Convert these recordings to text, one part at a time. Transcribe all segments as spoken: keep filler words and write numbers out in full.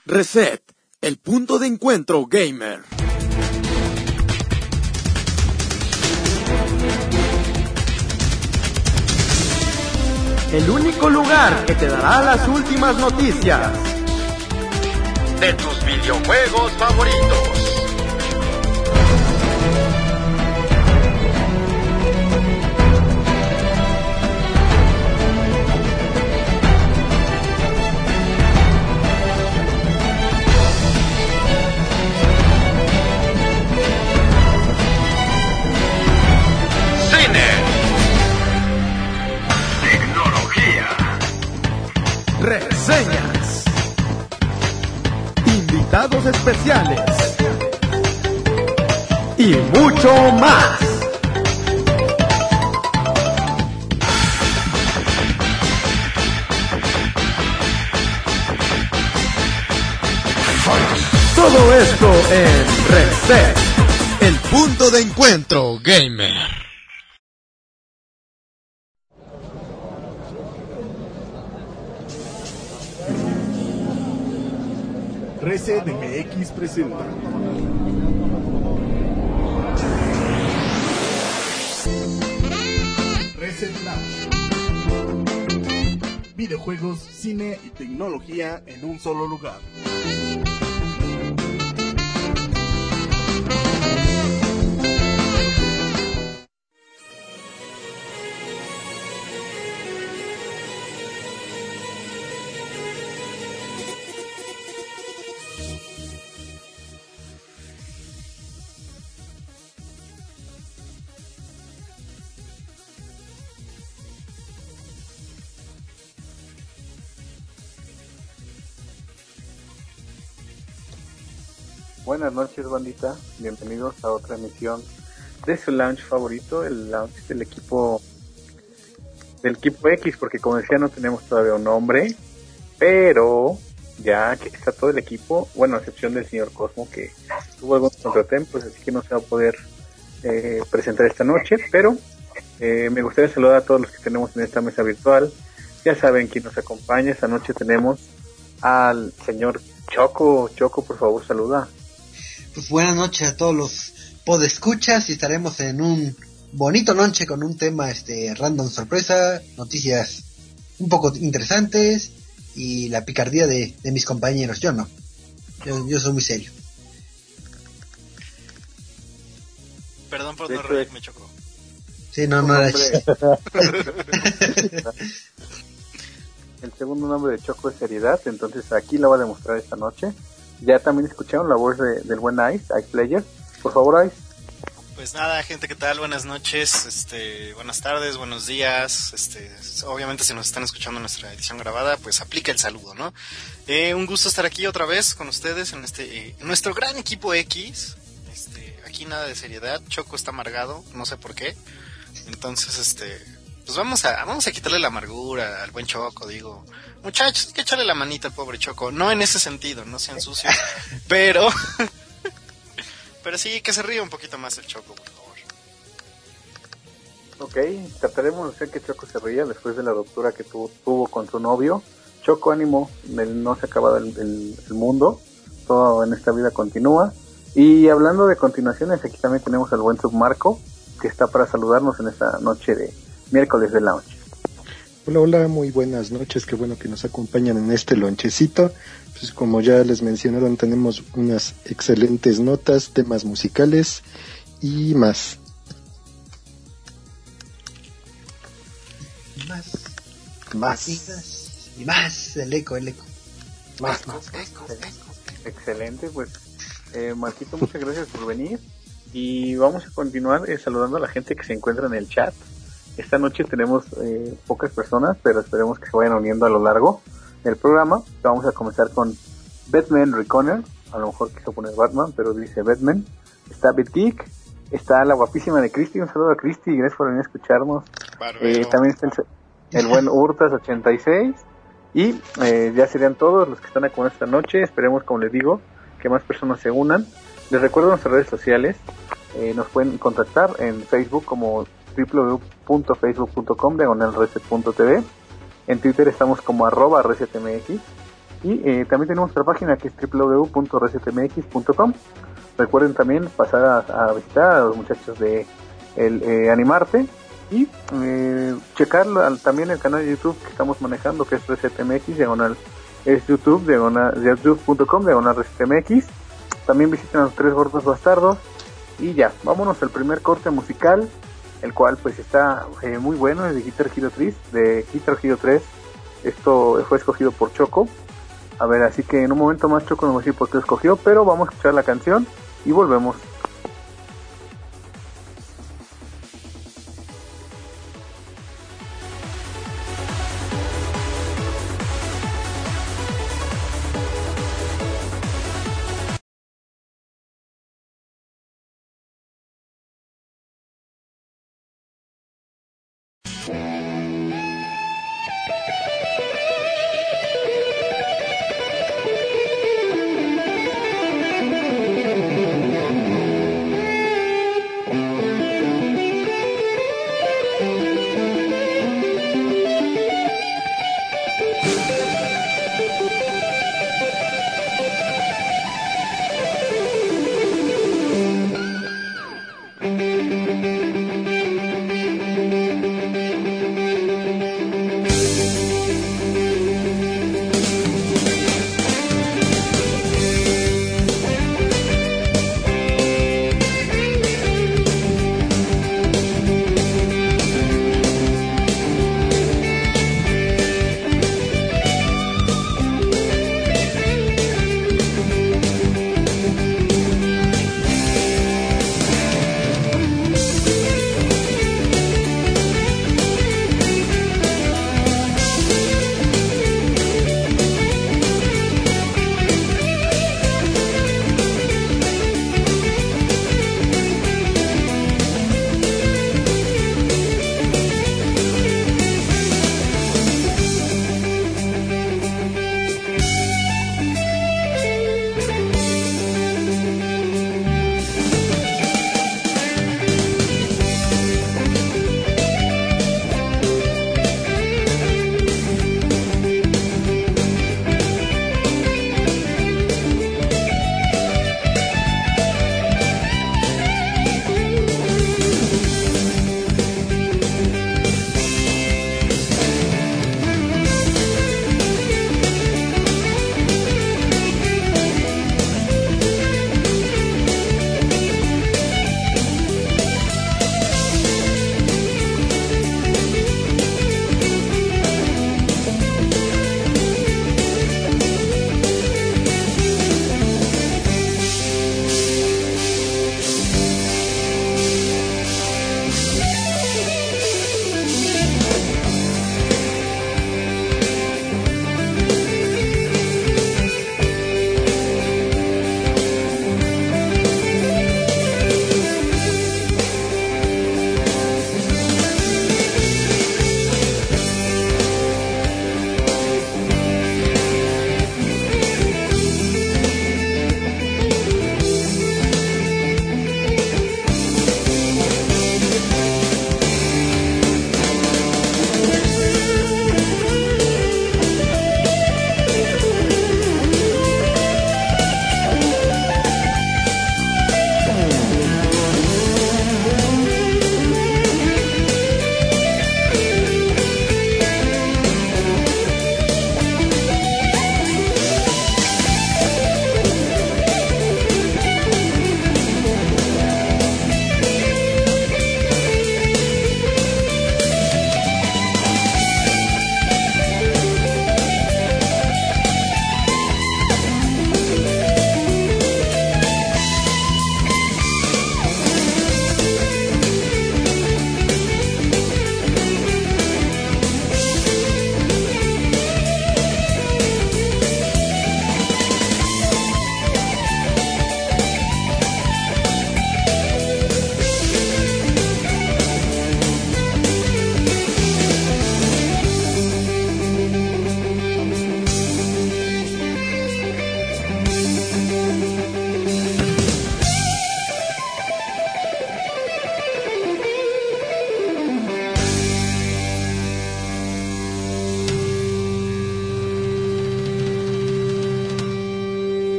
Reset, el punto de encuentro gamer. El único lugar que te dará las últimas noticias de tus videojuegos favoritos. Reseñas, invitados especiales y mucho más. Todo esto en Reset, el punto de encuentro gamer. Reset M X presenta Reset Lounge. Videojuegos, cine y tecnología en un solo lugar. Buenas noches, bandita, bienvenidos a otra emisión de su lounge favorito, el lounge del equipo del equipo X, porque como decía no tenemos todavía un nombre, pero ya que está todo el equipo, bueno, a excepción del señor Cosmo que tuvo algunos contratiempos, así que no se va a poder eh, presentar esta noche, pero eh, me gustaría saludar a todos los que tenemos en esta mesa virtual. Ya saben quién nos acompaña. Esta noche tenemos al señor Choco. Choco, por favor, saluda. Pues buenas noches a todos los podescuchas y estaremos en un bonito noche con un tema este random sorpresa, noticias un poco interesantes y la picardía de, de mis compañeros. Yo no, yo, yo soy muy serio. Perdón por no reírme, Choco. Sí, no, no era El segundo nombre de Choco es seriedad, entonces aquí la va a demostrar esta noche. Ya también escucharon la voz de, del buen Ice, Ice Player. Por favor, Ice. Pues nada, gente, ¿qué tal? Buenas noches, este, buenas tardes, buenos días. Este, obviamente si nos están escuchando en nuestra edición grabada, pues aplica el saludo, ¿no? Eh, un gusto estar aquí otra vez con ustedes en este, eh, nuestro gran equipo X. Este, aquí nada de seriedad. Choco está amargado, no sé por qué. Entonces, este, pues vamos a, vamos a quitarle la amargura al buen Choco, digo. Muchachos, hay que echarle la manita al pobre Choco. No en ese sentido, no sean sucios. pero... pero sí, que se ríe un poquito más el Choco, por favor. Ok, trataremos de hacer que Choco se ría después de la ruptura que tuvo, tuvo con su novio. Choco, ánimo, no se acaba el, el, el mundo. Todo en esta vida continúa. Y hablando de continuaciones, aquí también tenemos al buen Submarco, que está para saludarnos en esta noche de miércoles de lounge. Hola, hola, muy buenas noches, qué bueno que nos acompañan en este lonchecito. Pues como ya les mencionaron, tenemos unas excelentes notas, temas musicales y más. Más. Más. Y más. Y más, el eco, el eco. Más, más. Eco, eco. Excelente, pues eh, Marquito, muchas gracias por venir. Y vamos a continuar eh, saludando a la gente que se encuentra en el chat. Esta noche tenemos eh, pocas personas, pero esperemos que se vayan uniendo a lo largo del programa. Vamos a comenzar con Batman Reconer. A lo mejor quiso poner Batman, pero dice Batman. Está BitGeek. Está la guapísima de Cristi. Un saludo a Cristi. Gracias por venir a escucharnos. Eh, también está el, el buen Hurtas ochenta y seis. Y eh, ya serían todos los que están aquí esta noche. Esperemos, como les digo, que más personas se unan. Les recuerdo nuestras redes sociales. Eh, nos pueden contactar en Facebook como doble u doble u doble u punto facebook punto com diagonal reset punto t v. En Twitter estamos como arroba resetmx. Y eh, también tenemos nuestra página que es doble u doble u doble u punto resetmx punto com. Recuerden también pasar a, a visitar a los muchachos de el, eh, Animarte y eh, checar la, también el canal de YouTube que estamos manejando, que es resetmx diagonal, es YouTube diagonal, youtube punto com diagonal resetmx. También visiten a los Tres Gordos Bastardos. Y ya, vámonos al primer corte musical, el cual pues está eh, muy bueno, es de Guitar Hero tres, de Guitar Hero tres. Esto fue escogido por Choco. A ver, así que en un momento más Choco nos va a decir por qué lo escogió, pero vamos a escuchar la canción y volvemos.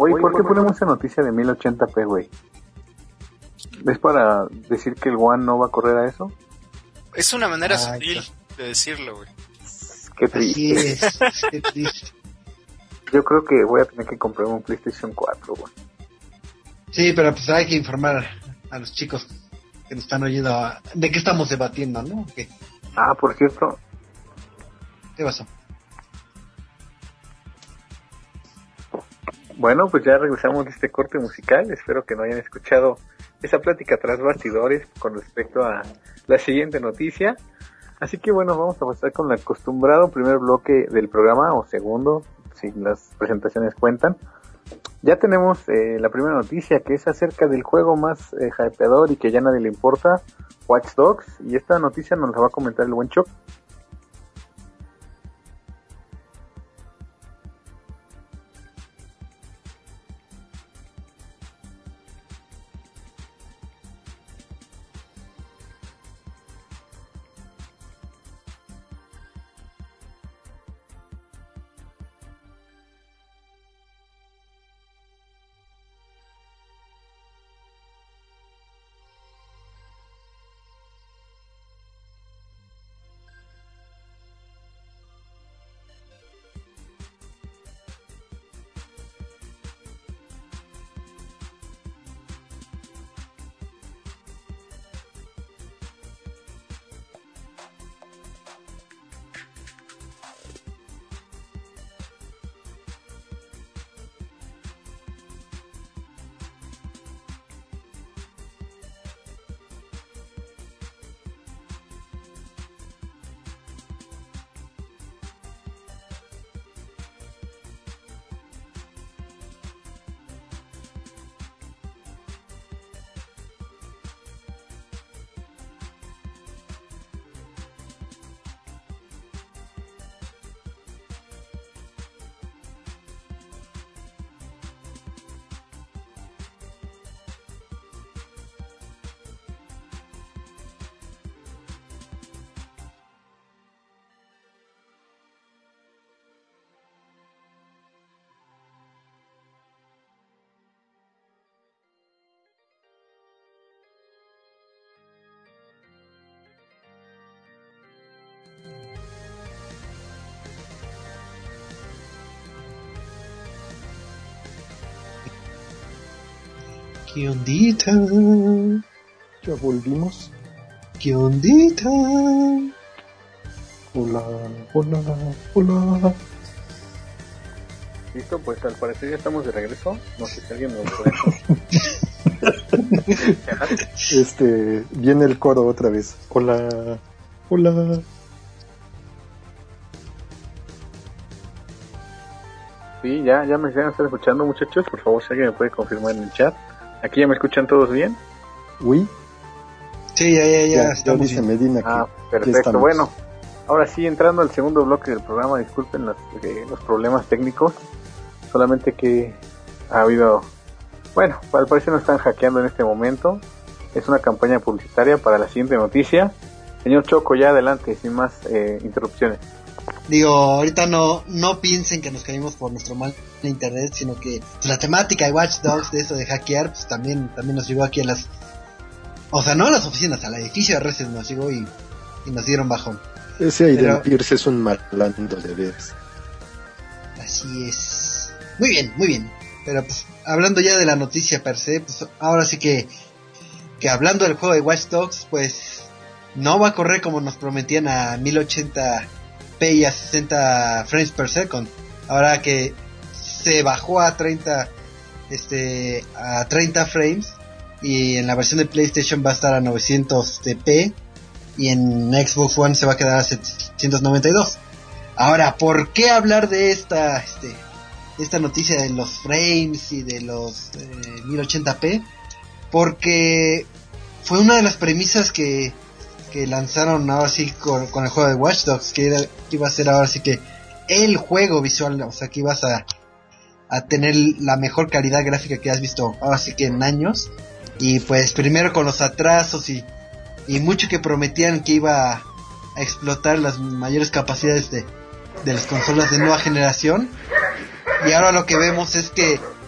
Oye, ¿por qué ponemos esa noticia de mil ochenta p, güey? ¿Es para decir que el One no va a correr a eso? Es una manera Ah, sutil claro. de decirlo, güey. Qué Así triste. es, qué triste. Yo creo que voy a tener que comprar un PlayStation cuatro, güey. Sí, pero pues hay que informar a los chicos que nos están oyendo a- de qué estamos debatiendo, ¿no? ¿Qué, Ah, por cierto, qué pasó? bueno, pues ya regresamos de este corte musical. Espero que no hayan escuchado esa plática tras bastidores con respecto a la siguiente noticia. Así que bueno, vamos a pasar con el acostumbrado primer bloque del programa, o segundo, si las presentaciones cuentan. Ya tenemos eh, la primera noticia, que es acerca del juego más eh, hypeador y que ya nadie le importa, Watch Dogs. Y esta noticia nos la va a comentar el buen Choc. ¿Qué ondita? Ya volvimos. ¿Qué ondita? Hola, hola, hola. Listo, pues al parecer ya estamos de regreso. No sé si alguien nos puede... Este, viene el coro otra vez. Hola, hola. Sí, ya, ya me están escuchando, muchachos. Por favor, si alguien me puede confirmar en el chat. Aquí ya me escuchan todos bien. Uy, Sí, ya, ya, ya, ya, ya estamos dice bien. Medina que Ah, ya perfecto. estamos. Bueno, ahora sí, entrando al segundo bloque del programa, disculpen las, eh, los problemas técnicos. Solamente que ha habido... Bueno, al parecer nos están hackeando en este momento. Es una campaña publicitaria para la siguiente noticia. Señor Choco, ya adelante, sin más eh, interrupciones. Digo, ahorita no no piensen que nos caímos por nuestro mal internet, sino que pues, la temática de Watch Dogs, de eso de hackear, pues también también nos llegó aquí a las... O sea, no a las oficinas, al edificio de Reces nos llegó y, y nos dieron bajón. Ese Aiden Pero- Pierce es un malandro de veras. Así es. Muy bien, muy bien. Pero pues, hablando ya de la noticia per se, pues ahora sí que, que hablando del juego de Watch Dogs, pues no va a correr como nos prometían a mil ochenta p y a sesenta frames per second. Ahora que se bajó a treinta, este, a treinta frames, y en la versión de PlayStation va a estar a novecientos p y en Xbox One se va a quedar a setecientos noventa y dos. Ahora, ¿por qué hablar de esta, este, esta noticia de los frames y de los eh, mil ochenta p? Porque fue una de las premisas que, que lanzaron ahora sí con, con el juego de Watch Dogs, que, era, que iba a ser ahora sí que el juego visual, o sea que ibas a, a tener la mejor calidad gráfica que has visto ahora sí que en años. Y pues primero con los atrasos y, y mucho que prometían que iba a, a explotar las mayores capacidades de, de las consolas de nueva generación, y ahora lo que vemos es que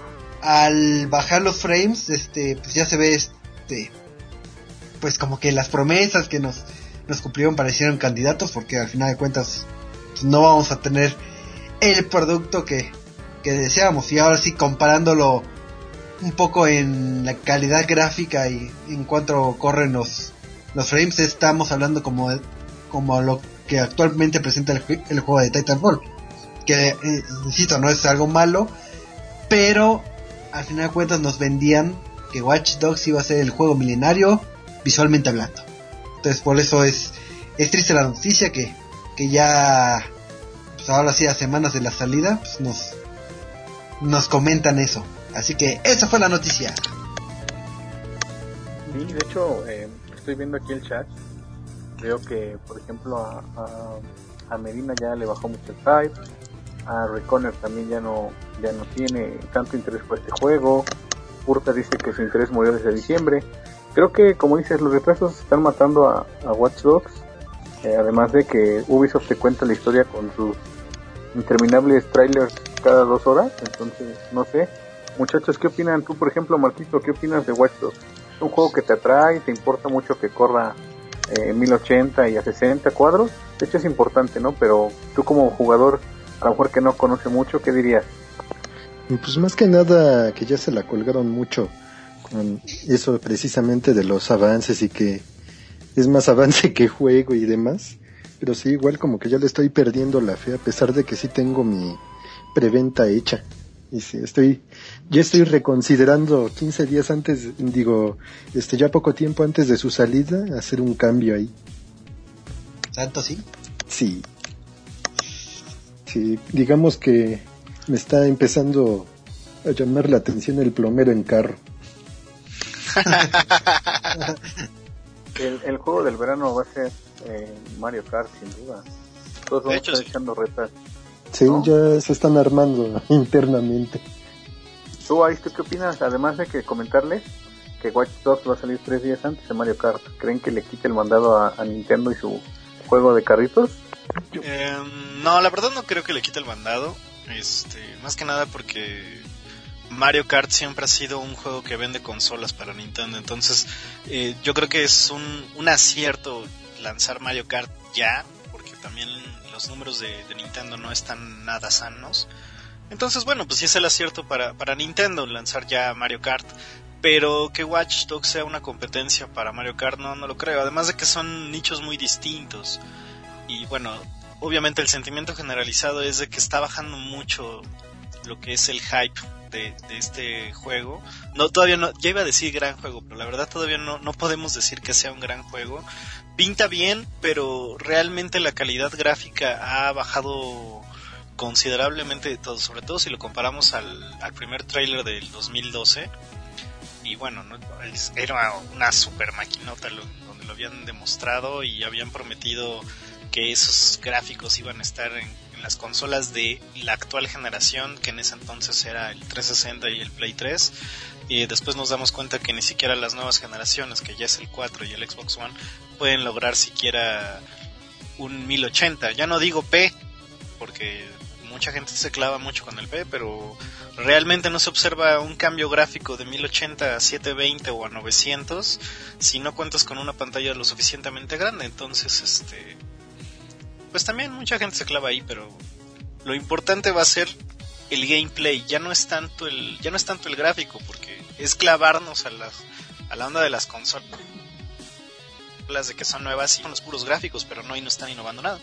al bajar los frames, este, pues ya se ve, este, pues como que las promesas que nos, nos cumplieron parecieron candidatos, porque al final de cuentas pues no vamos a tener el producto que, que deseábamos. Y ahora sí, comparándolo un poco en la calidad gráfica y en cuanto corren los, los frames, estamos hablando como, como lo que actualmente presenta el, el juego de Titanfall, que eh, insisto, no es algo malo, pero al final de cuentas nos vendían que Watch Dogs iba a ser el juego milenario visualmente hablando. Entonces por eso es es triste la noticia que, que ya pues ahora sí a semanas de la salida pues nos nos comentan eso. Así que esa fue la noticia. Sí, de hecho eh, estoy viendo aquí el chat, veo que por ejemplo a, a, a Medina ya le bajó mucho el hype, a Reconer también ya no ya no tiene tanto interés por este juego. Urta dice que su interés murió desde diciembre. Creo que, como dices, los retrasos están matando a, a Watch Dogs, eh, además de que Ubisoft te cuenta la historia con sus interminables trailers cada dos horas. Entonces no sé, muchachos, ¿qué opinan? Tú, por ejemplo, Marquito, ¿qué opinas de Watch Dogs? ¿Es un juego que te atrae, te importa mucho que corra eh, mil ochenta y a sesenta cuadros? De hecho es importante, ¿no? Pero tú como jugador, a lo mejor que no conoce mucho, ¿qué dirías? Pues más que nada que ya se la colgaron mucho con eso precisamente de los avances y que es más avance que juego y demás. Pero sí, igual como que ya le estoy perdiendo la fe, a pesar de que sí tengo mi preventa hecha. Y sí, estoy, ya estoy reconsiderando quince días antes, digo, este ya poco tiempo antes de su salida, hacer un cambio ahí. ¿Tanto sí? Sí. Sí, digamos que me está empezando a llamar la atención el plomero en carro. el, el juego del verano va a ser eh, Mario Kart, sin duda. Todos vamos a estar sí. echando retas. Sí, ¿no? Ya se están armando internamente. ¿Tú, Ais, ¿qué opinas? Además de que comentarles que Watch Dogs va a salir tres días antes de Mario Kart. ¿Creen que le quite el mandado a, a Nintendo y su juego de carritos? Eh, no, la verdad no creo que le quite el mandado. Este, más que nada porque Mario Kart siempre ha sido un juego que vende consolas para Nintendo. Entonces eh, yo creo que es un, un acierto lanzar Mario Kart ya, porque también los números de, de Nintendo no están nada sanos. Entonces bueno, pues sí es el acierto para, para Nintendo lanzar ya Mario Kart. Pero que Watch Dogs sea una competencia para Mario Kart, no, no lo creo. Además de que son nichos muy distintos. Y bueno, obviamente el sentimiento generalizado es de que está bajando mucho lo que es el hype de, de este juego. No, todavía no, ya iba a decir gran juego, pero la verdad todavía no, no podemos decir que sea un gran juego. Pinta bien, pero realmente la calidad gráfica ha bajado considerablemente, todo, sobre todo si lo comparamos al, al primer tráiler del dos mil doce. Y bueno, ¿no? Era una super maquinota lo, donde lo habían demostrado y habían prometido que esos gráficos iban a estar en, en las consolas de la actual generación, que en ese entonces era el trescientos sesenta y el Play tres, y después nos damos cuenta que ni siquiera las nuevas generaciones, que ya es el cuatro y el Xbox One, pueden lograr siquiera un mil ochenta. Ya no digo P, porque mucha gente se clava mucho con el P, pero realmente no se observa un cambio gráfico de mil ochenta a setecientos veinte o a novecientos si no cuentas con una pantalla lo suficientemente grande. Entonces, este... pues también mucha gente se clava ahí, pero lo importante va a ser el gameplay. Ya no es tanto el, ya no es tanto el gráfico, porque es clavarnos a las, a la onda de las consolas, las de que son nuevas y son los puros gráficos, pero no, y no están innovando nada.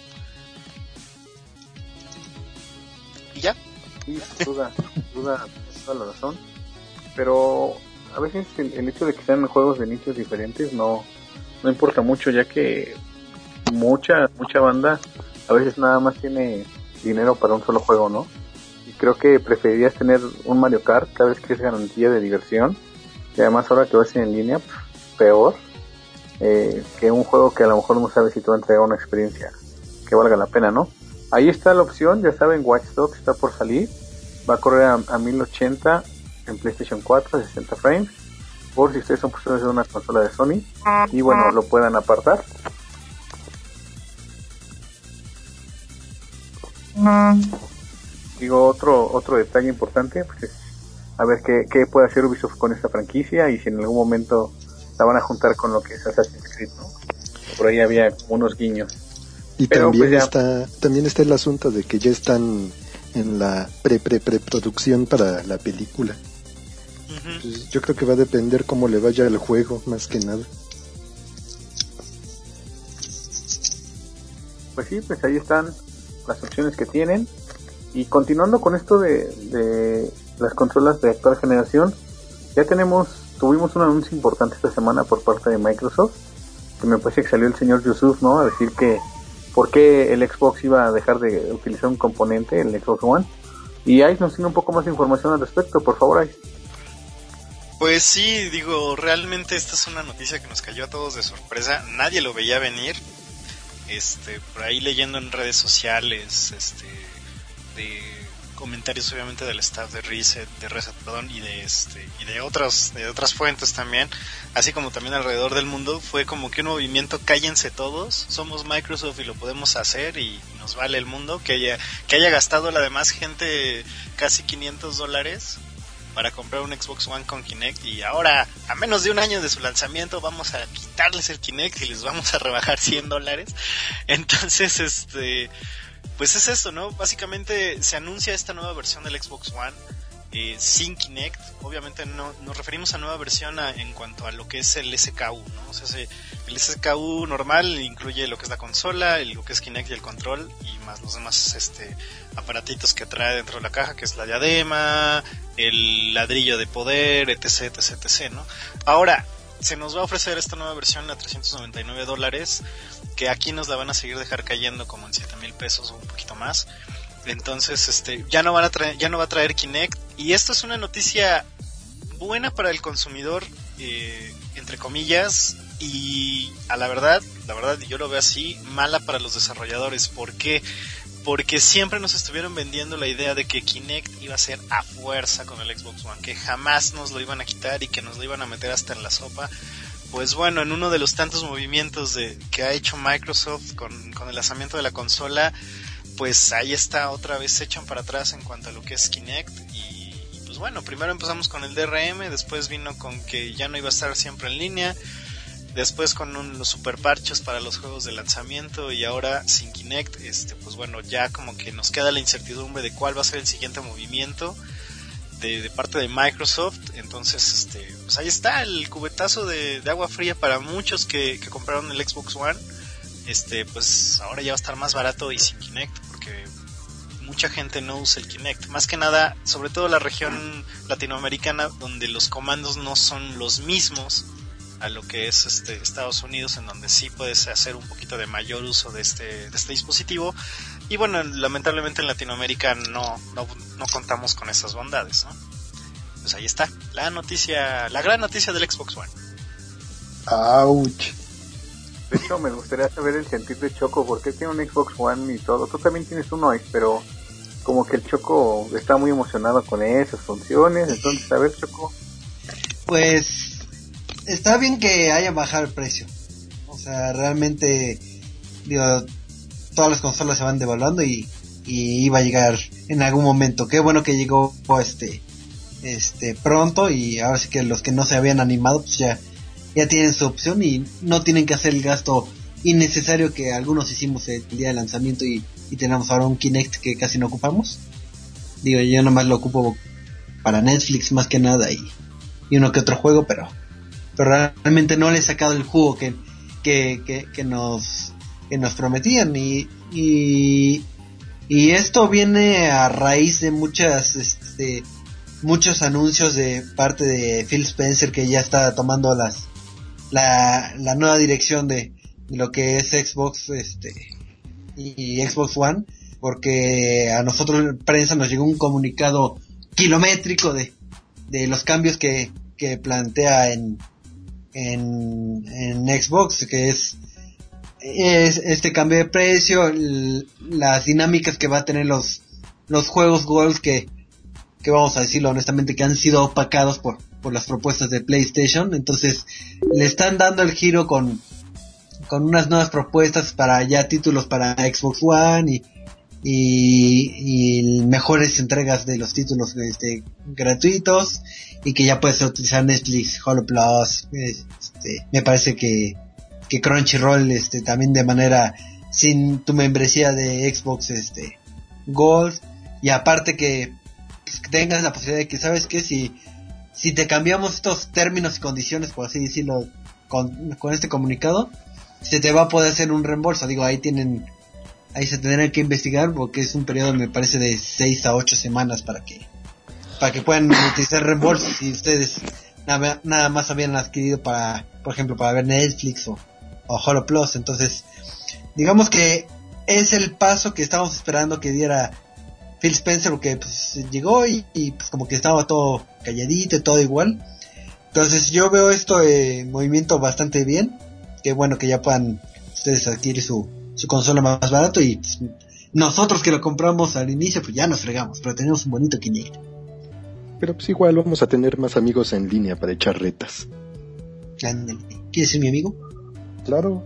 Y ya. Sí, duda, duda, toda la razón. Pero a veces el, el hecho de que sean juegos de nichos diferentes no, no importa mucho, ya que mucha mucha banda a veces nada más tiene dinero para un solo juego, ¿no? Y creo que preferirías tener un Mario Kart cada vez que es garantía de diversión, y además ahora que va a ser en línea, pues, peor, eh, que un juego que a lo mejor no sabes si te va a entregar una experiencia que valga la pena, ¿no? Ahí está la opción, ya saben, Watch Dogs está por salir, va a correr a, a mil ochenta en PlayStation cuatro, sesenta frames, por si ustedes son poseedores de una consola de Sony, y bueno, lo puedan apartar. Digo, otro otro detalle importante, pues es a ver qué, qué puede hacer Ubisoft con esta franquicia y si en algún momento la van a juntar con lo que es Assassin's Creed, ¿no? Por ahí había unos guiños. Y Pero, también pues, ya... está también está el asunto de que ya están en la pre pre preproducción para la película. Uh-huh. Pues yo creo que va a depender cómo le vaya al juego, más que nada. Pues sí, pues ahí están las opciones que tienen. Y continuando con esto de, de las consolas de actual generación, ya tenemos, tuvimos un anuncio importante esta semana por parte de Microsoft, que me parece que salió el señor Yusuf, ¿no? A decir que por qué el Xbox iba a dejar de utilizar un componente, el Xbox One. Y Ice nos tiene un poco más de información al respecto, por favor, Ice. Pues sí, digo, realmente esta es una noticia que nos cayó a todos de sorpresa, nadie lo veía venir. Este, por ahí leyendo en redes sociales, este, de comentarios obviamente del staff de Reset, de Reset, perdón, y de este, y de otras, de otras fuentes también, así como también alrededor del mundo, fue como que un movimiento, cállense todos, somos Microsoft y lo podemos hacer y nos vale el mundo, que haya, que haya gastado la demás gente casi quinientos dólares para comprar un Xbox One con Kinect y ahora, a menos de un año de su lanzamiento, vamos a quitarles el Kinect y les vamos a rebajar cien dólares. Entonces, este, pues es esto, ¿no? Básicamente se anuncia esta nueva versión del Xbox One eh, sin Kinect. Obviamente no nos referimos a nueva versión a, en cuanto a lo que es el S K U, ¿no? O sea, se, el S K U normal incluye lo que es la consola, el, lo que es Kinect y el control, y más los demás este aparatitos que trae dentro de la caja, que es la diadema, el ladrillo de poder, etc, etc, etc, ¿no? Ahora, se nos va a ofrecer esta nueva versión a trescientos noventa y nueve dólares, que aquí nos la van a seguir dejar cayendo como en siete mil pesos o un poquito más. Entonces, este, ya no van a traer, ya no va a traer Kinect, y esto es una noticia buena para el consumidor, eh, entre comillas, y a la verdad, la verdad yo lo veo así, mala para los desarrolladores. ¿Por qué? Porque siempre nos estuvieron vendiendo la idea de que Kinect iba a ser a fuerza con el Xbox One, que jamás nos lo iban a quitar y que nos lo iban a meter hasta en la sopa. Pues bueno, en uno de los tantos movimientos de que ha hecho Microsoft con, con el lanzamiento de la consola, pues ahí está, otra vez se echan para atrás en cuanto a lo que es Kinect. Y, y pues bueno, primero empezamos con el D R M, después vino con que ya no iba a estar siempre en línea, después con un, los super parches para los juegos de lanzamiento, y ahora sin Kinect. Este, pues bueno, ya como que nos queda la incertidumbre de cuál va a ser el siguiente movimiento de, de parte de Microsoft. Entonces, este, pues ahí está el cubetazo de, de agua fría para muchos que, que compraron el Xbox One. Este, pues ahora ya va a estar más barato y sin Kinect, porque mucha gente no usa el Kinect, más que nada, sobre todo la región latinoamericana, donde los comandos no son los mismos a lo que es este Estados Unidos, en donde sí puedes hacer un poquito de mayor uso de este de este dispositivo. Y bueno, lamentablemente en Latinoamérica no no, no contamos con esas bondades, ¿no? Pues ahí está la noticia, la gran noticia del Xbox One. Ouch. De hecho, me gustaría saber el sentir de Choco, porque tiene un Xbox One y todo. Tú también tienes uno, pero como que el Choco está muy emocionado con esas funciones. Entonces, a ver, Choco. Pues está bien que haya bajado el precio. O sea, realmente, digo, todas las consolas se van devaluando y, y iba a llegar en algún momento. Qué bueno que llegó este, este pronto, y ahora sí que los que no se habían animado, pues ya. Ya tienen su opción y no tienen que hacer el gasto innecesario que algunos hicimos el día de lanzamiento y, y tenemos ahora un Kinect que casi no ocupamos. Digo, yo nomás lo ocupo para Netflix más que nada y, y uno que otro juego, pero, pero realmente no le he sacado el jugo que, que, que, que nos que nos prometían, y, y, y esto viene a raíz de muchas este muchos anuncios de parte de Phil Spencer, que ya está tomando las la, la nueva dirección de lo que es Xbox este y, y Xbox One, porque a nosotros en prensa nos llegó un comunicado kilométrico de, de los cambios que, que plantea en, en en Xbox, que es, es este cambio de precio, el, las dinámicas que va a tener los los juegos Gold, que que vamos a decirlo honestamente, que han sido opacados por, por las propuestas de PlayStation. Entonces le están dando el giro con, con unas nuevas propuestas para ya títulos para Xbox One, y, y, y mejores entregas de los títulos este, gratuitos, y que ya puedes utilizar Netflix, Hulu Plus, este, me parece que, que Crunchyroll este, también de manera sin tu membresía de Xbox este Gold, y aparte que, pues, que tengas la posibilidad de que, ¿sabes qué? Si, si te cambiamos estos términos y condiciones, por así decirlo, con, con este comunicado, se te va a poder hacer un reembolso. Digo, ahí tienen, ahí se tendrán que investigar, porque es un periodo, me parece, de seis a ocho semanas para que, para que puedan utilizar reembolsos si ustedes nada, nada más habían adquirido para, por ejemplo, para ver Netflix o, o Hulu Plus. Entonces, digamos que es el paso que estábamos esperando que diera Phil Spencer, porque pues llegó y, y pues como que estaba todo calladito y todo igual. Entonces yo veo esto en eh, movimiento bastante bien, que bueno que ya puedan ustedes adquirir su, su consola más barato, y pues, nosotros que lo compramos al inicio pues ya nos fregamos, pero tenemos un bonito Kinect. Pero pues igual vamos a tener más amigos en línea para echar retas. ¿Quieres ser mi amigo? Claro.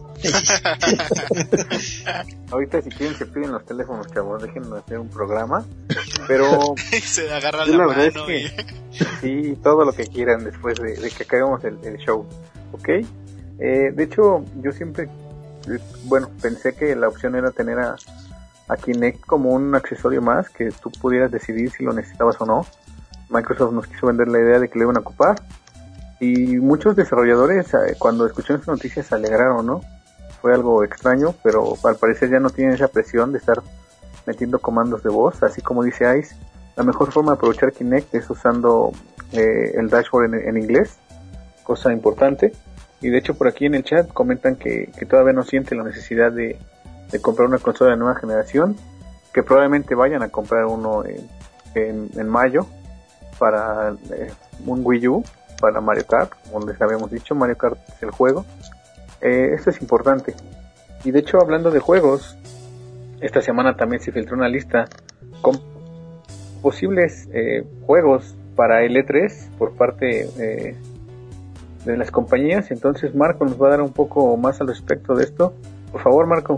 Ahorita si quieren se piden los teléfonos, chavos, déjenme hacer un programa, pero se agarra la, la verdad mano es que y... sí, todo lo que quieran después de, de que acabemos el, el show, ¿ok? Eh, de hecho, yo siempre, eh, bueno, pensé que la opción era tener a, a Kinect como un accesorio más, que tú pudieras decidir si lo necesitabas o no. Microsoft nos quiso vender la idea de que lo iban a ocupar, y muchos desarrolladores eh, cuando escucharon esta noticia se alegraron, ¿no? Fue algo extraño, pero al parecer ya no tienen esa presión de estar metiendo comandos de voz, así como dice Ice. La mejor forma de aprovechar Kinect es usando eh, el dashboard en, en inglés, cosa importante. Y de hecho por aquí en el chat comentan que, que todavía no sienten la necesidad de, de comprar una consola de nueva generación, que probablemente vayan a comprar uno en, en, en mayo para eh, un Wii U, para Mario Kart, como les habíamos dicho. Mario Kart es el juego. Eh, esto es importante. Y de hecho, hablando de juegos, esta semana también se filtró una lista con posibles eh, juegos para el E tres por parte eh, de las compañías. Entonces Marco nos va a dar un poco más al respecto de esto. Por favor, Marco.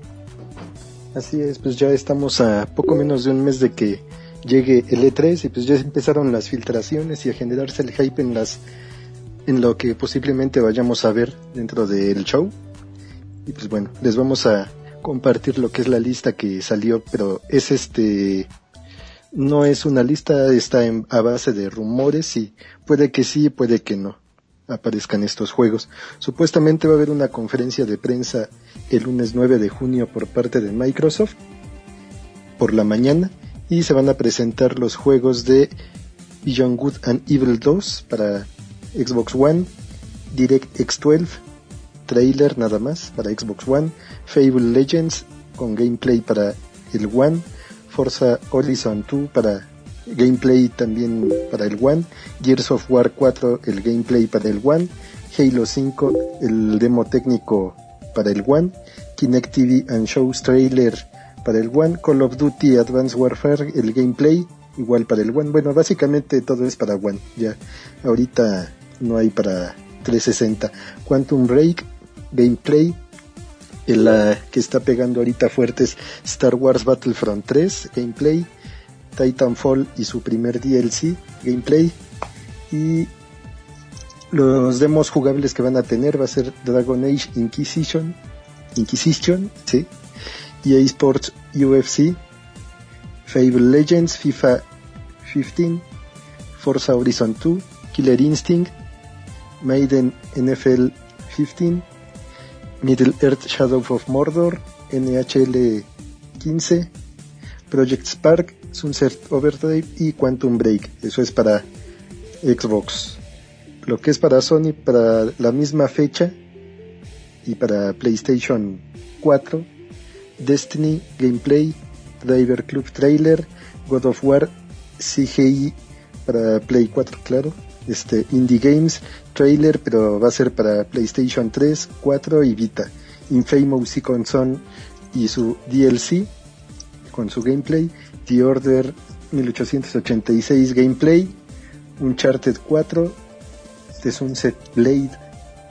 Así es, pues ya estamos a poco menos de un mes de que llegue el E tres, y pues ya empezaron las filtraciones y a generarse el hype en las en lo que posiblemente vayamos a ver dentro del show. Y pues bueno, les vamos a compartir lo que es la lista que salió, pero es este no es una lista, está en, a base de rumores, y puede que sí, puede que no aparezcan estos juegos. Supuestamente va a haber una conferencia de prensa el lunes nueve de junio por parte de Microsoft por la mañana, y se van a presentar los juegos de Beyond Good and Evil dos para Xbox One, DirectX doce, trailer nada más para Xbox One, Fable Legends con gameplay para el One, Forza Horizon dos para gameplay también para el One, Gears of War cuatro el gameplay para el One, Halo cinco el demo técnico para el One, Kinect T V and Shows trailer para el One, Call of Duty Advanced Warfare el gameplay igual para el One. Bueno, básicamente todo es para One, ya ahorita no hay para trescientos sesenta. Quantum Break gameplay, el uh, que está pegando ahorita fuerte es Star Wars Battlefront tres gameplay, Titanfall y su primer D L C gameplay, y los demos jugables que van a tener va a ser Dragon Age Inquisition Inquisition, sí, E A Sports U F C, Fable Legends, FIFA quince, Forza Horizon dos, Killer Instinct, Maiden N F L quince, Middle Earth Shadow of Mordor, N H L quince, Project Spark, Sunset Overdrive y Quantum Break. Eso es para Xbox. Lo que es para Sony, para la misma fecha, y para PlayStation cuatro, Destiny Gameplay, Driver Club Trailer, God of War C G I para Play cuatro, claro, este Indie Games Trailer, pero va a ser para PlayStation tres, cuatro y Vita, Infamous Second Son y su D L C con su gameplay, The Order mil ochocientos ochenta y seis gameplay, Uncharted cuatro, The Sunset Blade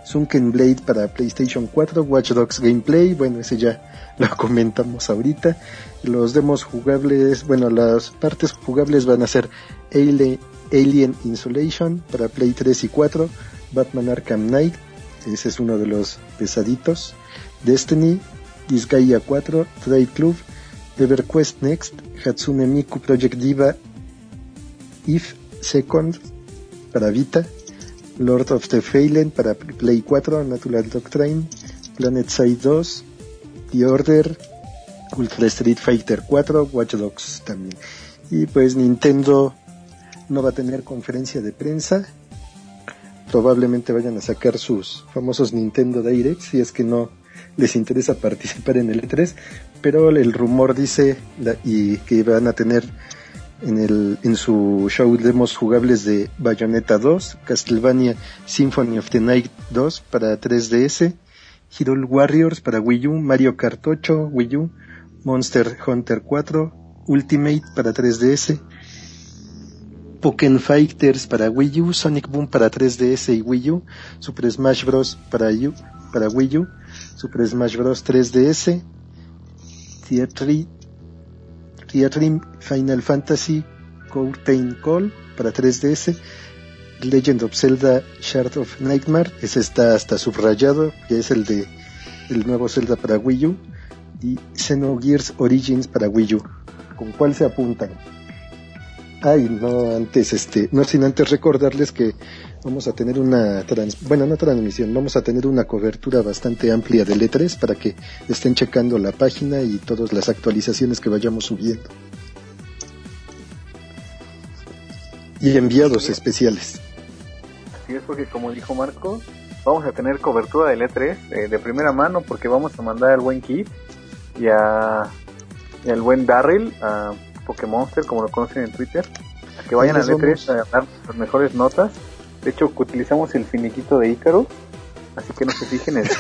Sunken Blade para PlayStation cuatro, Watch Dogs Gameplay, bueno, ese ya lo comentamos ahorita. Los demos jugables, bueno, las partes jugables van a ser Alien, Alien Isolation para Play tres y cuatro, Batman Arkham Knight, ese es uno de los pesaditos, Destiny, Disgaea cuatro, Trade Club, EverQuest Next, Hatsune Miku Project Diva, If Second para Vita, Lord of the Fallen para Play cuatro, Natural Doctrine, Planet Side dos, The Order, Ultra Street Fighter cuatro, Watch Dogs también. Y pues Nintendo no va a tener conferencia de prensa, probablemente vayan a sacar sus famosos Nintendo Direct si es que no les interesa participar en el E tres, pero el rumor dice la, y que van a tener en el en su show demos jugables de Bayonetta dos, Castlevania Symphony of the Night dos para tres D S, Hyrule Warriors para Wii U, Mario Kart ocho Wii U, Monster Hunter cuatro Ultimate para tres D S, Pokémon Fighters para Wii U, Sonic Boom para tres D S y Wii U, Super Smash Bros para, U, para Wii U, Super Smash Bros tres D S, Theatri, Theatrim Final Fantasy Curtain Call para tres D S, Legend of Zelda Shard of Nightmare, ese está hasta subrayado, que es el de el nuevo Zelda para Wii U, y Xenogears Origins para Wii U. ¿Con cuál se apuntan? Ay, no antes, este, no sin antes recordarles que vamos a tener una trans, bueno, no transmisión, vamos a tener una cobertura bastante amplia del E tres para que estén checando la página y todas las actualizaciones que vayamos subiendo. Y enviados especiales. Así es, porque como dijo Marco, vamos a tener cobertura del E tres eh, de primera mano, porque vamos a mandar al buen Kid y, a, y al buen Darryl a Pokémonster, como lo conocen en Twitter, a que vayan al E tres a dar las mejores notas. De hecho, utilizamos el finiquito de Ícaro, así que no se fijen en el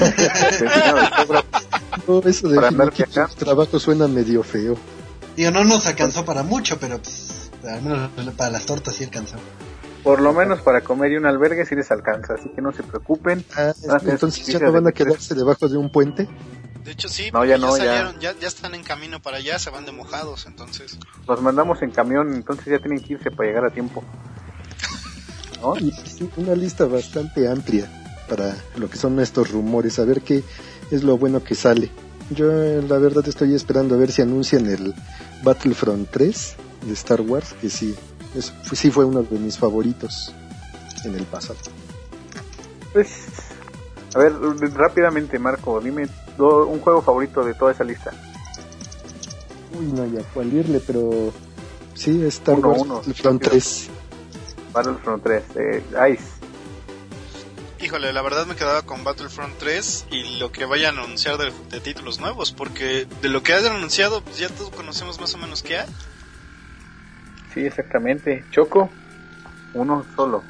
no, eso de finiquito de trabajo suena medio feo. Digo, no nos alcanzó para mucho, pero pues, al menos para las tortas sí alcanzó. Por lo menos para comer y un albergue sí les alcanza, así que no se preocupen. Ah, entonces ya no van a quedarse debajo de un puente. De hecho sí, no, ya, ya, no, salieron, ya. ya ya están en camino para allá, se van de mojados, entonces. Los mandamos en camión, entonces ya tienen que irse para llegar a tiempo, ¿no? Y sí, una lista bastante amplia para lo que son estos rumores, a ver qué es lo bueno que sale. Yo la verdad estoy esperando a ver si anuncian el Battlefront tres de Star Wars, que sí, es, sí fue uno de mis favoritos en el pasado. Pues, a ver, rápidamente Marco, dime do, un juego favorito de toda esa lista. Uy, no hay a cuál irle, pero sí, Star uno, Wars uno, Battlefront tres. Battlefront tres, eh, Ice. Híjole, la verdad me quedaba con Battlefront tres y lo que vayan a anunciar de, de títulos nuevos, porque de lo que hayan anunciado, pues ya todos conocemos más o menos qué hay. Sí, exactamente. Choco, uno solo.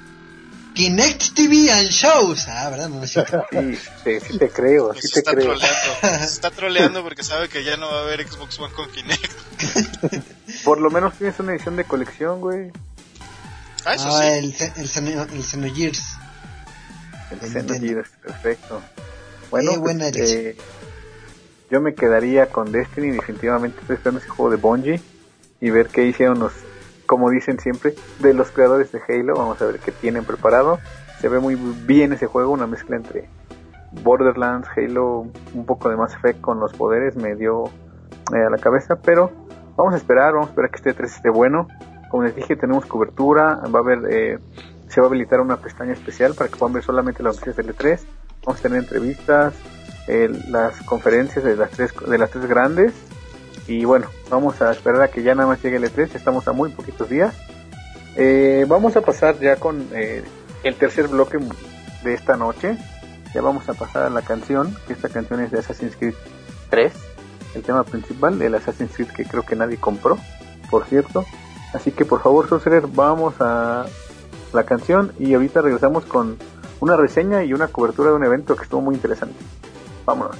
Kinect T V and Shows. Ah, ¿verdad? No, no es cierto. Sí, sí, sí te creo, Pues sí se te está creo. troleando, se está troleando porque sabe que ya no va a haber Xbox One con Kinect. Por lo menos tienes una edición de colección, güey. Ah, eso Ah, sí. el, el, Xeno- el Xenogears. El El Xenogears, perfecto. Bueno, Eh, buena pues, elección. eh, yo me quedaría con Destiny, definitivamente estoy esperando ese juego de Bungie y ver qué hicieron los, como dicen siempre, de los creadores de Halo. Vamos a ver qué tienen preparado. Se ve muy bien ese juego, una mezcla entre Borderlands, Halo, un poco de Mass Effect con los poderes, me dio eh, a la cabeza, pero vamos a esperar, vamos a esperar que este E tres esté bueno. Como les dije, tenemos cobertura, va a haber, eh, se va a habilitar una pestaña especial para que puedan ver solamente las noticias del E tres. Vamos a tener entrevistas, eh, las conferencias de las tres de las tres grandes, y bueno, vamos a esperar a que ya nada más llegue el E tres. Estamos a muy poquitos días. Eh, vamos a pasar ya con eh, el tercer bloque de esta noche. Ya vamos a pasar a la canción, que esta canción es de Assassin's Creed tres, el tema principal, el Assassin's Creed que creo que nadie compró, por cierto. Así que por favor, Sorcerer, vamos a la canción y ahorita regresamos con una reseña y una cobertura de un evento que estuvo muy interesante. Vámonos.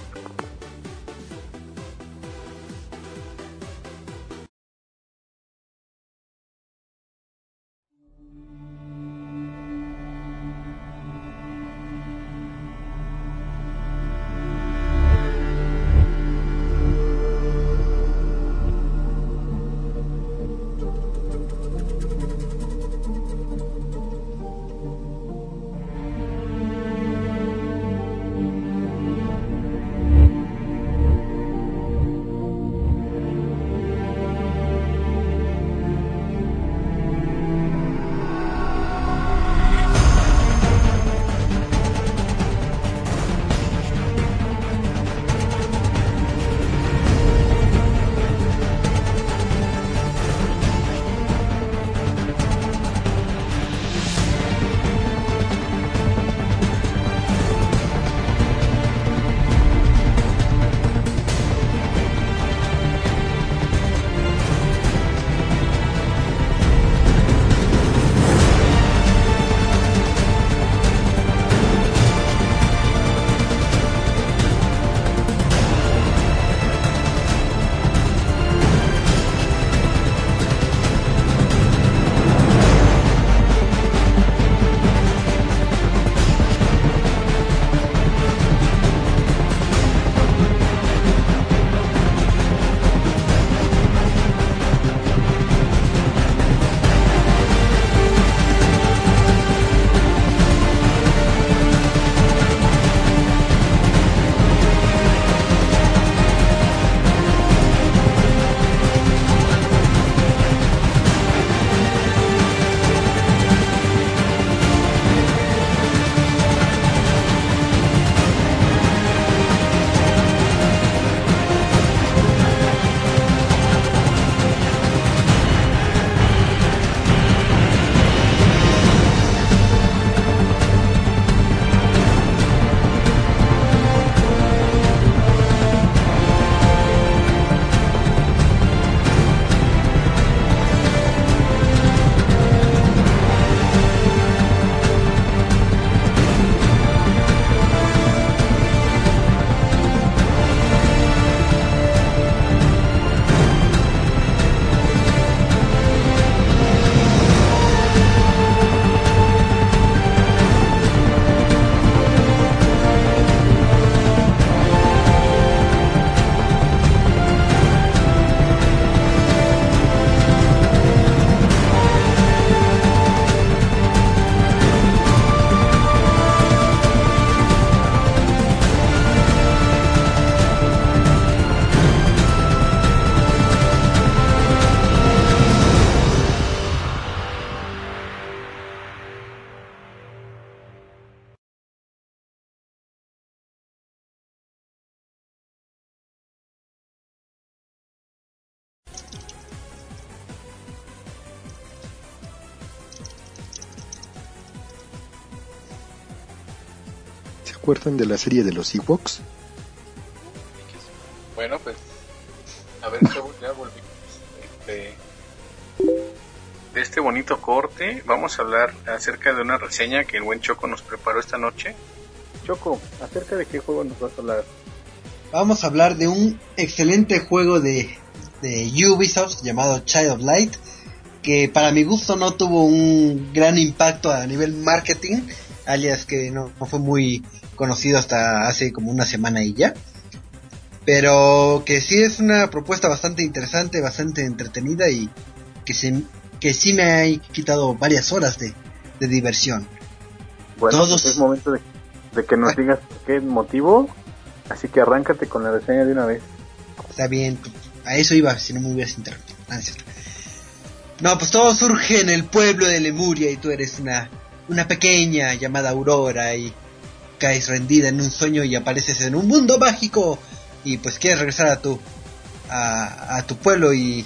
acuerdan de la serie de los Ewoks? Bueno, pues, a ver, chavos, ya volvimos. Este, de este bonito corte, vamos a hablar acerca de una reseña que el buen Choco nos preparó esta noche. Choco, ¿acerca de qué juego nos vas a hablar? Vamos a hablar de un excelente juego de, de Ubisoft llamado Child of Light, que para mi gusto no tuvo un gran impacto a nivel marketing, alias que no, no fue muy conocido hasta hace como una semana y ya, pero que sí es una propuesta bastante interesante, bastante entretenida y que, se, que sí me ha quitado varias horas de, de diversión. Bueno, Todos... pues es momento de, de que nos digas por qué motivo, así que arráncate con la reseña de una vez. Está bien, a eso iba, si no me hubieras interrumpido. Ah, es cierto. No, pues todo surge en el pueblo de Lemuria y tú eres una, una pequeña llamada Aurora y caes rendida en un sueño y apareces en un mundo mágico y pues quieres regresar a tu a, a tu pueblo y,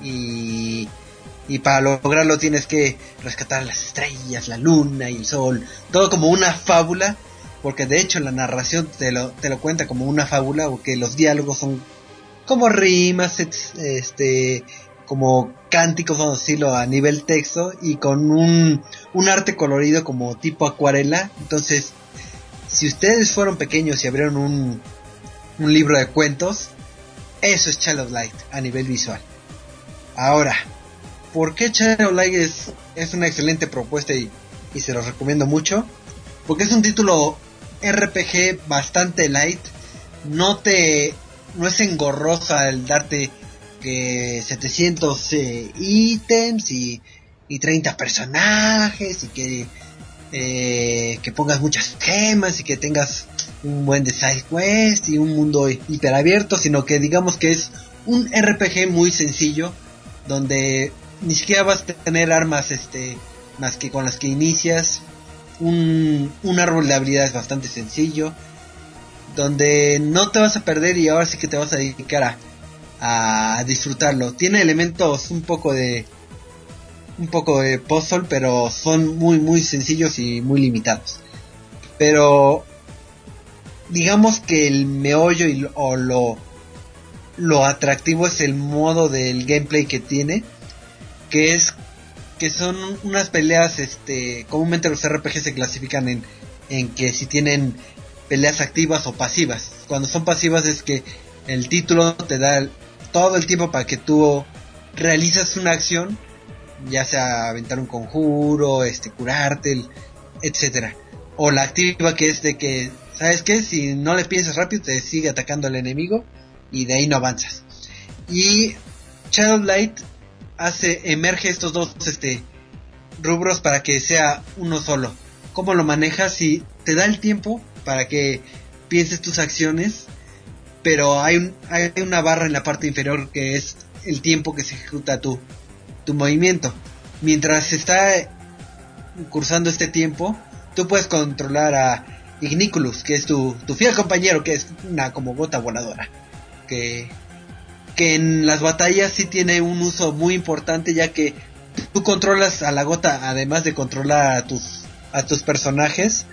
y y para lograrlo tienes que rescatar las estrellas, la luna y el sol, todo como una fábula, porque de hecho la narración te lo te lo cuenta como una fábula, porque los diálogos son como rimas, este como cánticos, vamos a decirlo, a nivel texto y con un un arte colorido como tipo acuarela. Entonces, si ustedes fueron pequeños y abrieron un un libro de cuentos, eso es Child of Light a nivel visual. Ahora, ¿por qué Child of Light es, es una excelente propuesta y, y se los recomiendo mucho? Porque es un título R P G bastante light, no te no es engorroso al darte que setecientos eh, ítems y, y treinta personajes y que eh, que pongas muchas gemas y que tengas un buen de side quest y un mundo hiperabierto, sino que digamos que es un R P G muy sencillo donde ni siquiera vas a tener armas este más que con las que inicias, un, un árbol de habilidades bastante sencillo, donde no te vas a perder y ahora sí que te vas a dedicar a, a disfrutarlo. Tiene elementos un poco de un poco de puzzle, pero son muy muy sencillos y muy limitados. Pero digamos que el meollo y lo, o lo lo atractivo es el modo del gameplay que tiene, que es que son unas peleas, este, comúnmente los R P G se clasifican en en que si tienen peleas activas o pasivas. Cuando son pasivas es que el título te da todo el tiempo para que tú realizas una acción, ya sea aventar un conjuro, este, curarte, etcétera. O la activa, que es de que, ¿sabes qué? Si no le piensas rápido te sigue atacando el enemigo y de ahí no avanzas. Y Child of Light hace emerge estos dos este rubros para que sea uno solo. ¿Cómo lo manejas? Y te da el tiempo para que pienses tus acciones, pero hay un, hay una barra en la parte inferior que es el tiempo que se ejecuta tu tu movimiento. Mientras está cursando este tiempo, tú puedes controlar a Igniculus, que es tu, tu fiel compañero, que es una como gota voladora, que, que en las batallas sí tiene un uso muy importante, ya que tú controlas a la gota, además de controlar a tus, a tus personajes,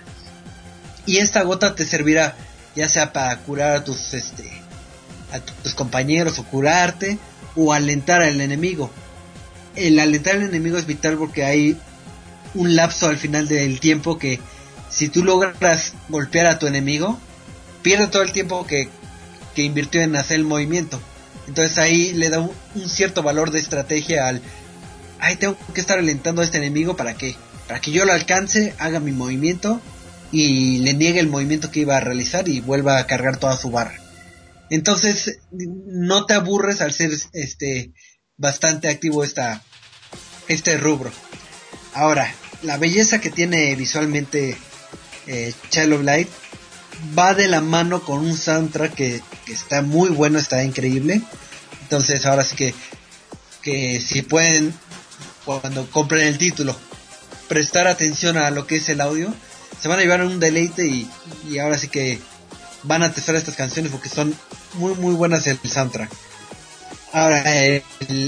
y esta gota te servirá ya sea para curar a tus, este, a tus compañeros o curarte, o alentar al enemigo. El alentar al enemigo es vital porque hay un lapso al final del tiempo que si tú logras golpear a tu enemigo, pierde todo el tiempo que, que invirtió en hacer el movimiento. Entonces ahí le da un, un cierto valor de estrategia al, ay, tengo que estar alentando a este enemigo para que para que yo lo alcance, haga mi movimiento y le niegue el movimiento que iba a realizar y vuelva a cargar toda su barra. Entonces no te aburres al ser este bastante activo esta este rubro. Ahora, la belleza que tiene visualmente eh, Child of Light va de la mano con un soundtrack que, que está muy bueno, está increíble. Entonces ahora sí que que si pueden, cuando compren el título, prestar atención a lo que es el audio, se van a llevar un deleite y, y ahora sí que van a atesorar estas canciones porque son muy muy buenas el soundtrack. Ahora, el,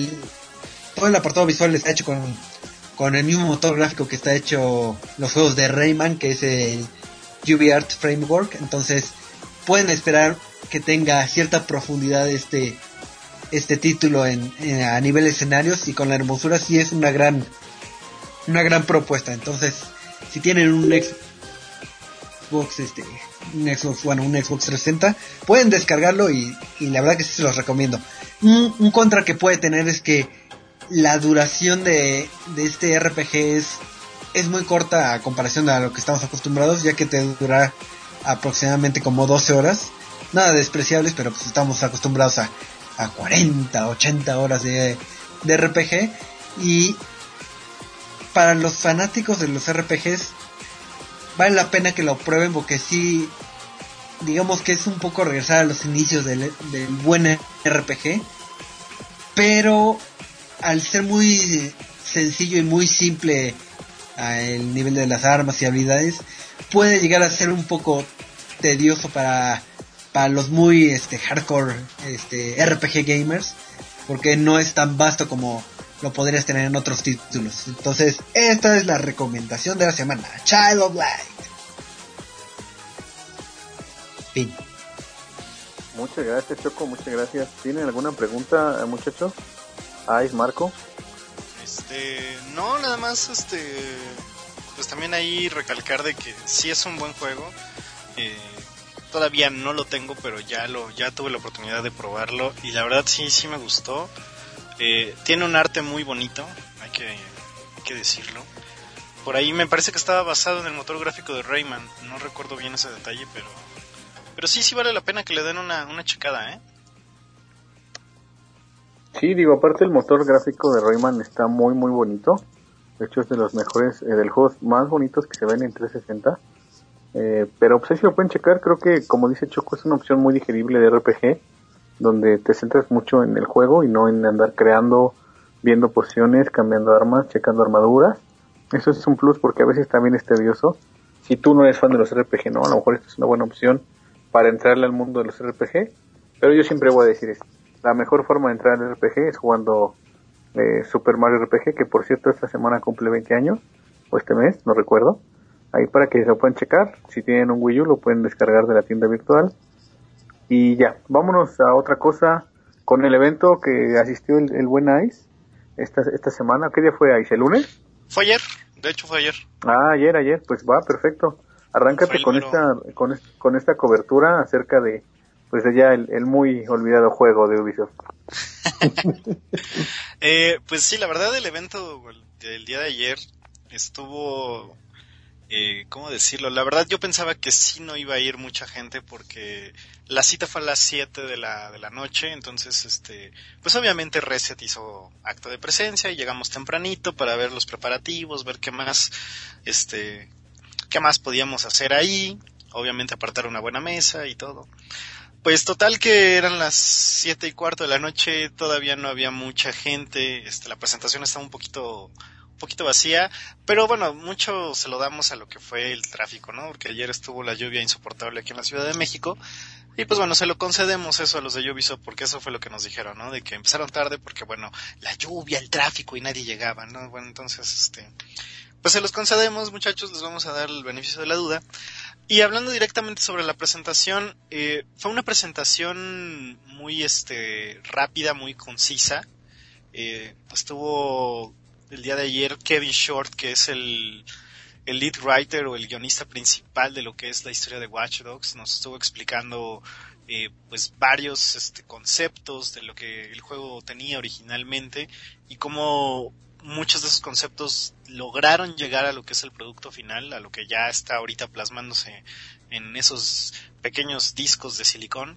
todo el apartado visual está hecho con, con el mismo motor gráfico que está hecho los juegos de Rayman, que es el, UbiArt Framework, entonces pueden esperar que tenga cierta profundidad este este título en, en a nivel escenarios, y con la hermosura sí es una gran una gran propuesta. Entonces, si tienen un Xbox este un Xbox bueno un Xbox trescientos sesenta, pueden descargarlo y, y la verdad que sí se los recomiendo. Un, un contra que puede tener es que la duración de, de este R P G es es muy corta a comparación a lo que estamos acostumbrados, ya que te dura aproximadamente como doce horas. Nada despreciables, pero pues estamos acostumbrados a, a cuarenta, ochenta horas de, de R P G. Y para los fanáticos de los R P Gs vale la pena que lo prueben, porque sí, digamos que es un poco regresar a los inicios del, del buen R P G, pero al ser muy sencillo y muy simple a el nivel de las armas y habilidades, puede llegar a ser un poco tedioso para para los muy este hardcore este R P G gamers, porque no es tan vasto como lo podrías tener en otros títulos. Entonces, esta es la recomendación de la semana: Child of Light. Fin. Muchas gracias, Choco, muchas gracias. ¿Tienen alguna pregunta, muchachos? Ice, Marco. Este, no, nada más, este, pues también ahí recalcar de que sí es un buen juego. Eh, todavía no lo tengo, pero ya lo, ya tuve la oportunidad de probarlo y la verdad sí, sí me gustó. Eh, tiene un arte muy bonito, hay que, hay que decirlo. Por ahí me parece que estaba basado en el motor gráfico de Rayman, no recuerdo bien ese detalle, pero, pero sí, sí vale la pena que le den una, una checada, ¿eh? Sí, digo, aparte el motor gráfico de Rayman está muy muy bonito. De hecho es de los mejores, eh, de los juegos más bonitos que se ven en trescientos sesenta. Eh, pero pues ahí sí lo pueden checar. Creo que, como dice Choco, es una opción muy digerible de R P G, donde te centras mucho en el juego y no en andar creando, viendo pociones, cambiando armas, checando armaduras. Eso es un plus, porque a veces también es tedioso. Si tú no eres fan de los R P G, no, a lo mejor esta es una buena opción para entrarle al mundo de los R P G. Pero yo siempre voy a decir esto: la mejor forma de entrar al R P G es jugando eh, Super Mario R P G, que por cierto esta semana cumple veinte años, o este mes, no recuerdo. Ahí para que lo puedan checar. Si tienen un Wii U lo pueden descargar de la tienda virtual. Y ya, vámonos a otra cosa con el evento que asistió el, el buen Ice esta, esta semana. ¿Qué día fue, Ice? ¿El lunes? Fue ayer, de hecho fue ayer. Ah, ayer, ayer, pues va, perfecto. Arráncate con esta, con, con esta cobertura acerca de, pues de ya el, el muy olvidado juego de Ubisoft. eh, pues sí, la verdad el evento del día de ayer estuvo... Eh, ¿cómo decirlo? La verdad yo pensaba que sí no iba a ir mucha gente, porque la cita fue a las siete de la, de la noche, entonces este, pues obviamente Reset hizo acto de presencia y llegamos tempranito para ver los preparativos, ver qué más, este, qué más podíamos hacer ahí, obviamente apartar una buena mesa y todo. Pues total que eran las siete y cuarto de la noche, todavía no había mucha gente, este, la presentación estaba un poquito... poquito vacía, pero bueno, mucho se lo damos a lo que fue el tráfico, ¿no? Porque ayer estuvo la lluvia insoportable aquí en la Ciudad de México, y pues bueno, se lo concedemos eso a los de Ubisoft, porque eso fue lo que nos dijeron, ¿no? De que empezaron tarde porque, bueno, la lluvia, el tráfico y nadie llegaba, ¿no? Bueno, entonces, este, pues se los concedemos, muchachos, les vamos a dar el beneficio de la duda. Y hablando directamente sobre la presentación, eh, fue una presentación muy, este, rápida, muy concisa. Eh, estuvo... el día de ayer Kevin Short, que es el, el lead writer o el guionista principal de lo que es la historia de Watch Dogs, nos estuvo explicando eh, pues varios este, conceptos de lo que el juego tenía originalmente y cómo muchos de esos conceptos lograron llegar a lo que es el producto final, a lo que ya está ahorita plasmándose en esos pequeños discos de silicón.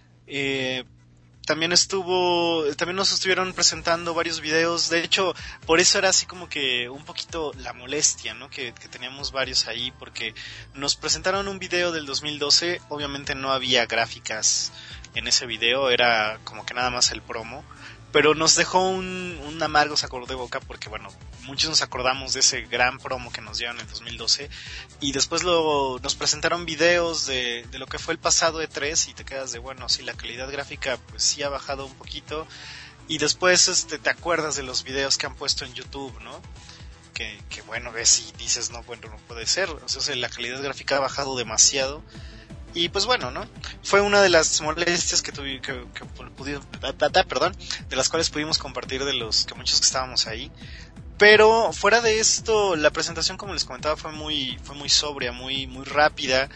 Eh, También estuvo, también nos estuvieron presentando varios videos, de hecho, por eso era así como que un poquito la molestia, ¿no? Que, que teníamos varios ahí, porque nos presentaron un video del dos mil doce, obviamente no había gráficas en ese video, era como que nada más el promo, pero nos dejó un, un amargo sabor de boca, porque bueno, muchos nos acordamos de ese gran promo que nos dieron en el dos mil doce, y después lo, nos presentaron videos de, de lo que fue el pasado E tres, y te quedas de, bueno, sí, la calidad gráfica pues sí ha bajado un poquito, y después este te acuerdas de los videos que han puesto en YouTube, ¿no? que, que bueno, ves y dices, no, bueno, no puede ser. O sea, la calidad gráfica ha bajado demasiado. Y pues bueno, ¿no? Fue una de las molestias que tuve, que, que pudimos, perdón, de las cuales pudimos compartir de los que muchos que estábamos ahí. Pero fuera de esto, la presentación, como les comentaba, fue muy, fue muy sobria, muy, muy rápida.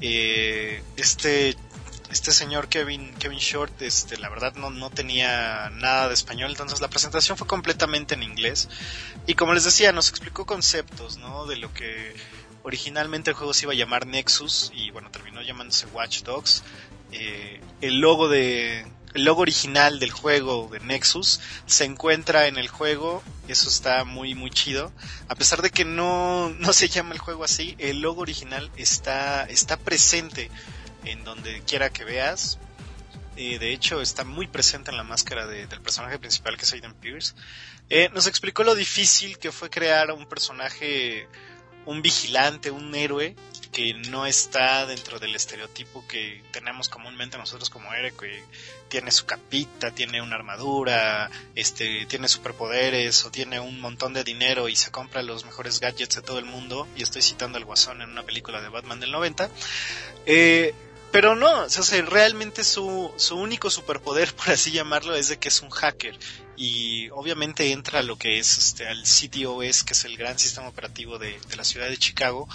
Eh, este, este señor Kevin, Kevin Short, este, la verdad no, no tenía nada de español, entonces la presentación fue completamente en inglés. Y como les decía, nos explicó conceptos, ¿no? De lo que originalmente el juego se iba a llamar Nexus y bueno, terminó llamándose Watch Dogs. Eh, el logo de el logo original del juego de Nexus se encuentra en el juego, eso está muy muy chido. A pesar de que no no se llama el juego así, el logo original está está presente en donde quiera que veas. Eh, de hecho, está muy presente en la máscara de, del personaje principal, que es Aiden Pierce. Eh, nos explicó lo difícil que fue crear un personaje, un vigilante, un héroe que no está dentro del estereotipo que tenemos comúnmente nosotros como héroe, que tiene su capita, tiene una armadura, este, tiene superpoderes o tiene un montón de dinero y se compra los mejores gadgets de todo el mundo. Y estoy citando al Guasón en una película de Batman del noventa. Eh, pero no, o sea, realmente su, su único superpoder, por así llamarlo, es de que es un hacker. Y obviamente entra lo que es este al C T O S, que es el gran sistema operativo de, de la ciudad de Chicago.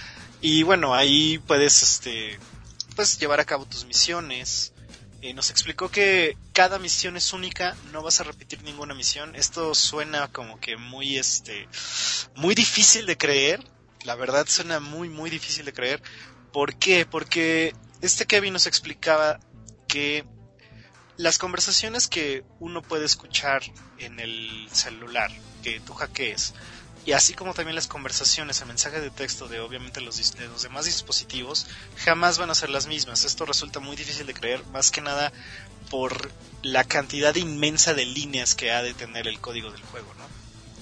Y bueno, ahí puedes este pues llevar a cabo tus misiones. Eh, nos explicó que cada misión es única, no vas a repetir ninguna misión. Esto suena como que muy este muy difícil de creer. La verdad suena muy muy difícil de creer. ¿Por qué? Porque este Kevin nos explicaba que las conversaciones que uno puede escuchar en el celular, que tú hackees, y así como también las conversaciones, el mensaje de texto de obviamente los, de los demás dispositivos, jamás van a ser las mismas. Esto resulta muy difícil de creer, más que nada por la cantidad inmensa de líneas que ha de tener el código del juego, ¿no?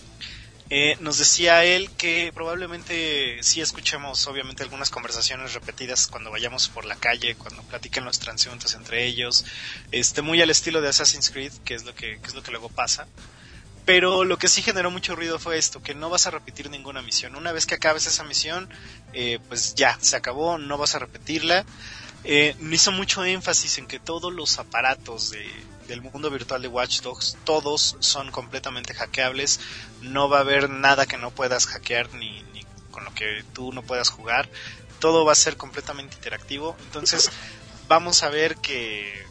Eh, nos decía él que probablemente sí escuchemos obviamente algunas conversaciones repetidas cuando vayamos por la calle, cuando platiquen los transeúntes entre ellos, este muy al estilo de Assassin's Creed, que es lo que, que es lo que luego pasa. Pero lo que sí generó mucho ruido fue esto, que no vas a repetir ninguna misión. Una vez que acabes esa misión, eh, pues ya, se acabó, no vas a repetirla. Eh, hizo mucho énfasis en que todos los aparatos de, del mundo virtual de Watch Dogs, todos son completamente hackeables. No va a haber nada que no puedas hackear ni, ni con lo que tú no puedas jugar. Todo va a ser completamente interactivo. Entonces vamos a ver que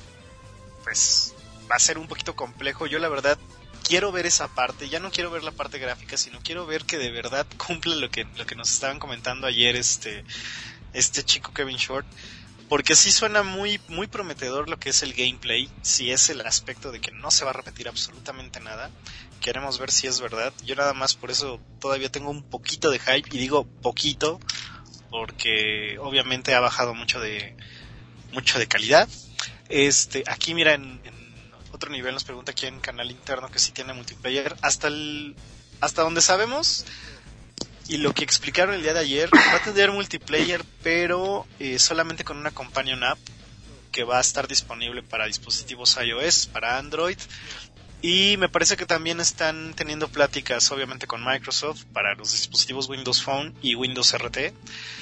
pues va a ser un poquito complejo. Yo la verdad quiero ver esa parte, ya no quiero ver la parte gráfica, sino quiero ver que de verdad cumple lo que, lo que nos estaban comentando ayer este, este chico Kevin Short. Porque sí suena muy muy prometedor lo que es el gameplay, si es el aspecto de que no se va a repetir absolutamente nada. Queremos ver si es verdad. Yo nada más por eso todavía tengo un poquito de hype, y digo poquito porque obviamente ha bajado mucho de mucho de calidad. Este, aquí mira, en, en otro nivel nos pregunta aquí en canal interno que si tiene multiplayer. Hasta el hasta donde sabemos y lo que explicaron el día de ayer, va a tener multiplayer, pero eh, solamente con una companion app que va a estar disponible para dispositivos iOS, para Android, y me parece que también están teniendo pláticas obviamente con Microsoft para los dispositivos Windows Phone y Windows R T.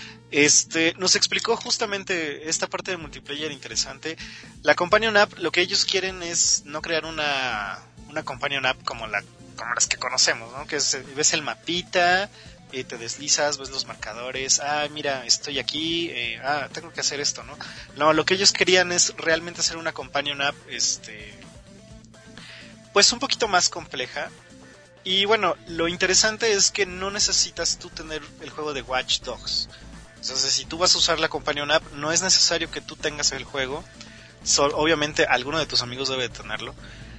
Este, nos explicó justamente esta parte de multiplayer interesante. La companion app, lo que ellos quieren es no crear una una companion app como la como las que conocemos, ¿no? Que es, ves el mapita, eh, te deslizas, ves los marcadores, ah, mira, estoy aquí, eh, ah, tengo que hacer esto, ¿no? No, lo que ellos querían es realmente hacer una companion app, este, pues un poquito más compleja. Y bueno, lo interesante es que no necesitas tú tener el juego de Watch Dogs. Entonces, si tú vas a usar la companion app, no es necesario que tú tengas el juego. So, obviamente, alguno de tus amigos debe tenerlo.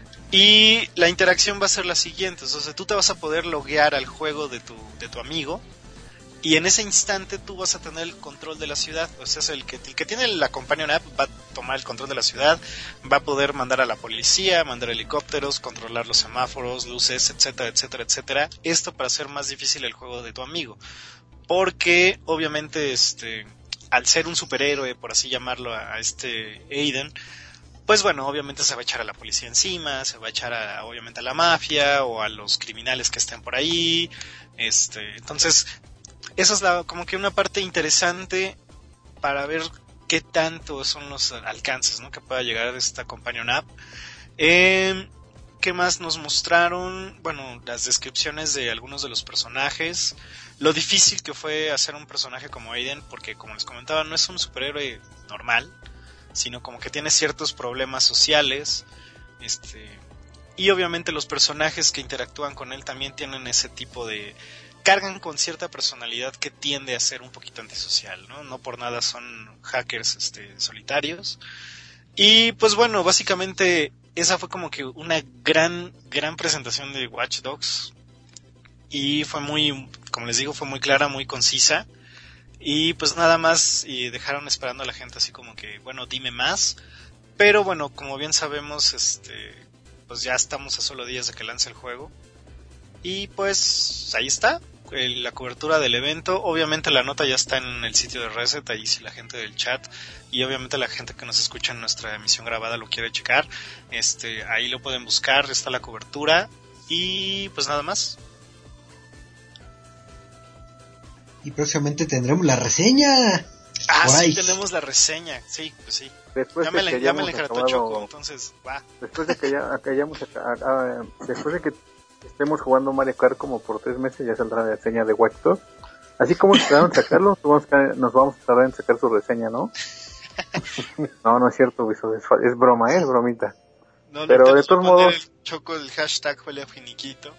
Y la interacción va a ser la siguiente. Entonces, tú te vas a poder loguear al juego de tu, de tu amigo. Y en ese instante tú vas a tener el control de la ciudad. O sea, el que, el que tiene la companion app va a tomar el control de la ciudad. Va a poder mandar a la policía, mandar helicópteros, controlar los semáforos, luces, etcétera, etcétera, etcétera. Esto para hacer más difícil el juego de tu amigo. Porque obviamente este al ser un superhéroe, por así llamarlo, a, a este Aiden, pues bueno, obviamente se va a echar a la policía encima, se va a echar a, obviamente a la mafia o a los criminales que estén por ahí. Este, entonces, esa es la, como que una parte interesante para ver qué tanto son los alcances, ¿no?, que pueda llegar de esta Companion App. Eh, ¿Qué más nos mostraron? Bueno, las descripciones de algunos de los personajes. Lo difícil que fue hacer un personaje como Aiden, porque como les comentaba, no es un superhéroe normal, sino como que tiene ciertos problemas sociales. Este, y obviamente los personajes que interactúan con él también tienen ese tipo de... cargan con cierta personalidad que tiende a ser un poquito antisocial, ¿no? No por nada son hackers este, solitarios. Y pues bueno, básicamente esa fue como que una gran, gran presentación de Watch Dogs. Y fue muy, como les digo, fue muy clara, muy concisa. Y pues nada más, y dejaron esperando a la gente así como que, bueno, dime más. Pero bueno, como bien sabemos, este, pues ya estamos a solo días de que lance el juego. Y pues ahí está, la cobertura del evento. Obviamente la nota ya está en el sitio de Reset, ahí si la gente del chat y obviamente la gente que nos escucha en nuestra emisión grabada lo quiere checar, este, ahí lo pueden buscar, está la cobertura y pues nada más. Y próximamente tendremos la reseña. Ah, Por sí, ahí. tenemos la reseña, sí, pues sí. Después Ya de me, la, que ya me la hayamos encartó acabado- Choco, entonces va. Después de que ya que hayamos aca- ah, después de que estemos jugando Mario Kart como por tres meses, ya saldrá la reseña de Watch Dogs. Así como tardaron en sacarlo, nos vamos a- nos vamos a tardar en sacar su reseña, ¿no? No, no es cierto, Viso, es, fa- es broma, ¿eh? Es bromita. No, Pero no de todos modos- el Choco el hashtag huele a finiquito.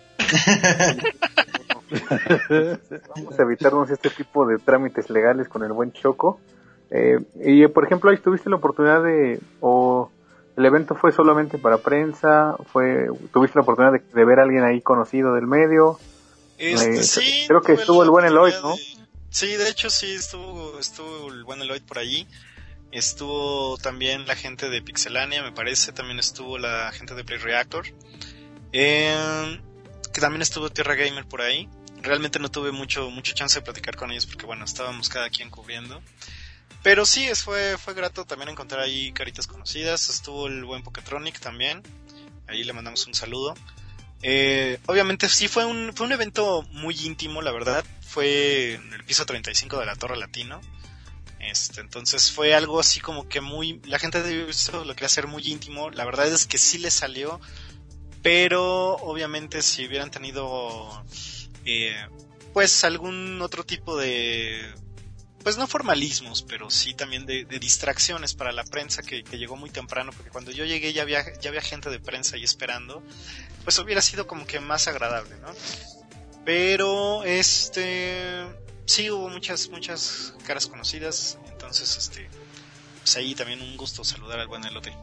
Vamos a evitarnos este tipo de trámites legales con el buen Choco. Eh, y por ejemplo, ahí tuviste la oportunidad de, o el evento fue solamente para prensa, fue, tuviste la oportunidad de, de ver a alguien ahí conocido del medio. Este, Eh, sí, creo que tuve estuvo la el buen Eloy, oportunidad ¿no? de- Sí, de hecho sí, estuvo, estuvo el buen Eloy por allí. Estuvo también la gente de Pixelania, me parece. También estuvo la gente de Play Reactor. Eh, que también estuvo Tierra Gamer por ahí. Realmente no tuve mucho mucho chance de platicar con ellos porque, bueno, estábamos cada quien cubriendo. Pero sí, es, fue, fue grato también encontrar ahí caritas conocidas. Estuvo el buen Poketronic también. Ahí le mandamos un saludo. Eh, obviamente sí fue un, fue un evento muy íntimo, la verdad. Fue en el piso treinta y cinco de la Torre Latino. Este, entonces fue algo así como que muy... La gente de Ubisoft lo quería hacer muy íntimo. La verdad es que sí le salió. Pero obviamente si hubieran tenido eh, pues algún otro tipo de... Pues no formalismos, pero sí también de, de distracciones para la prensa que, que llegó muy temprano, porque cuando yo llegué ya había, ya había gente de prensa ahí esperando, pues hubiera sido como que más agradable, ¿no? Pero este sí hubo muchas, muchas caras conocidas, entonces este pues ahí también un gusto saludar al buen Elote.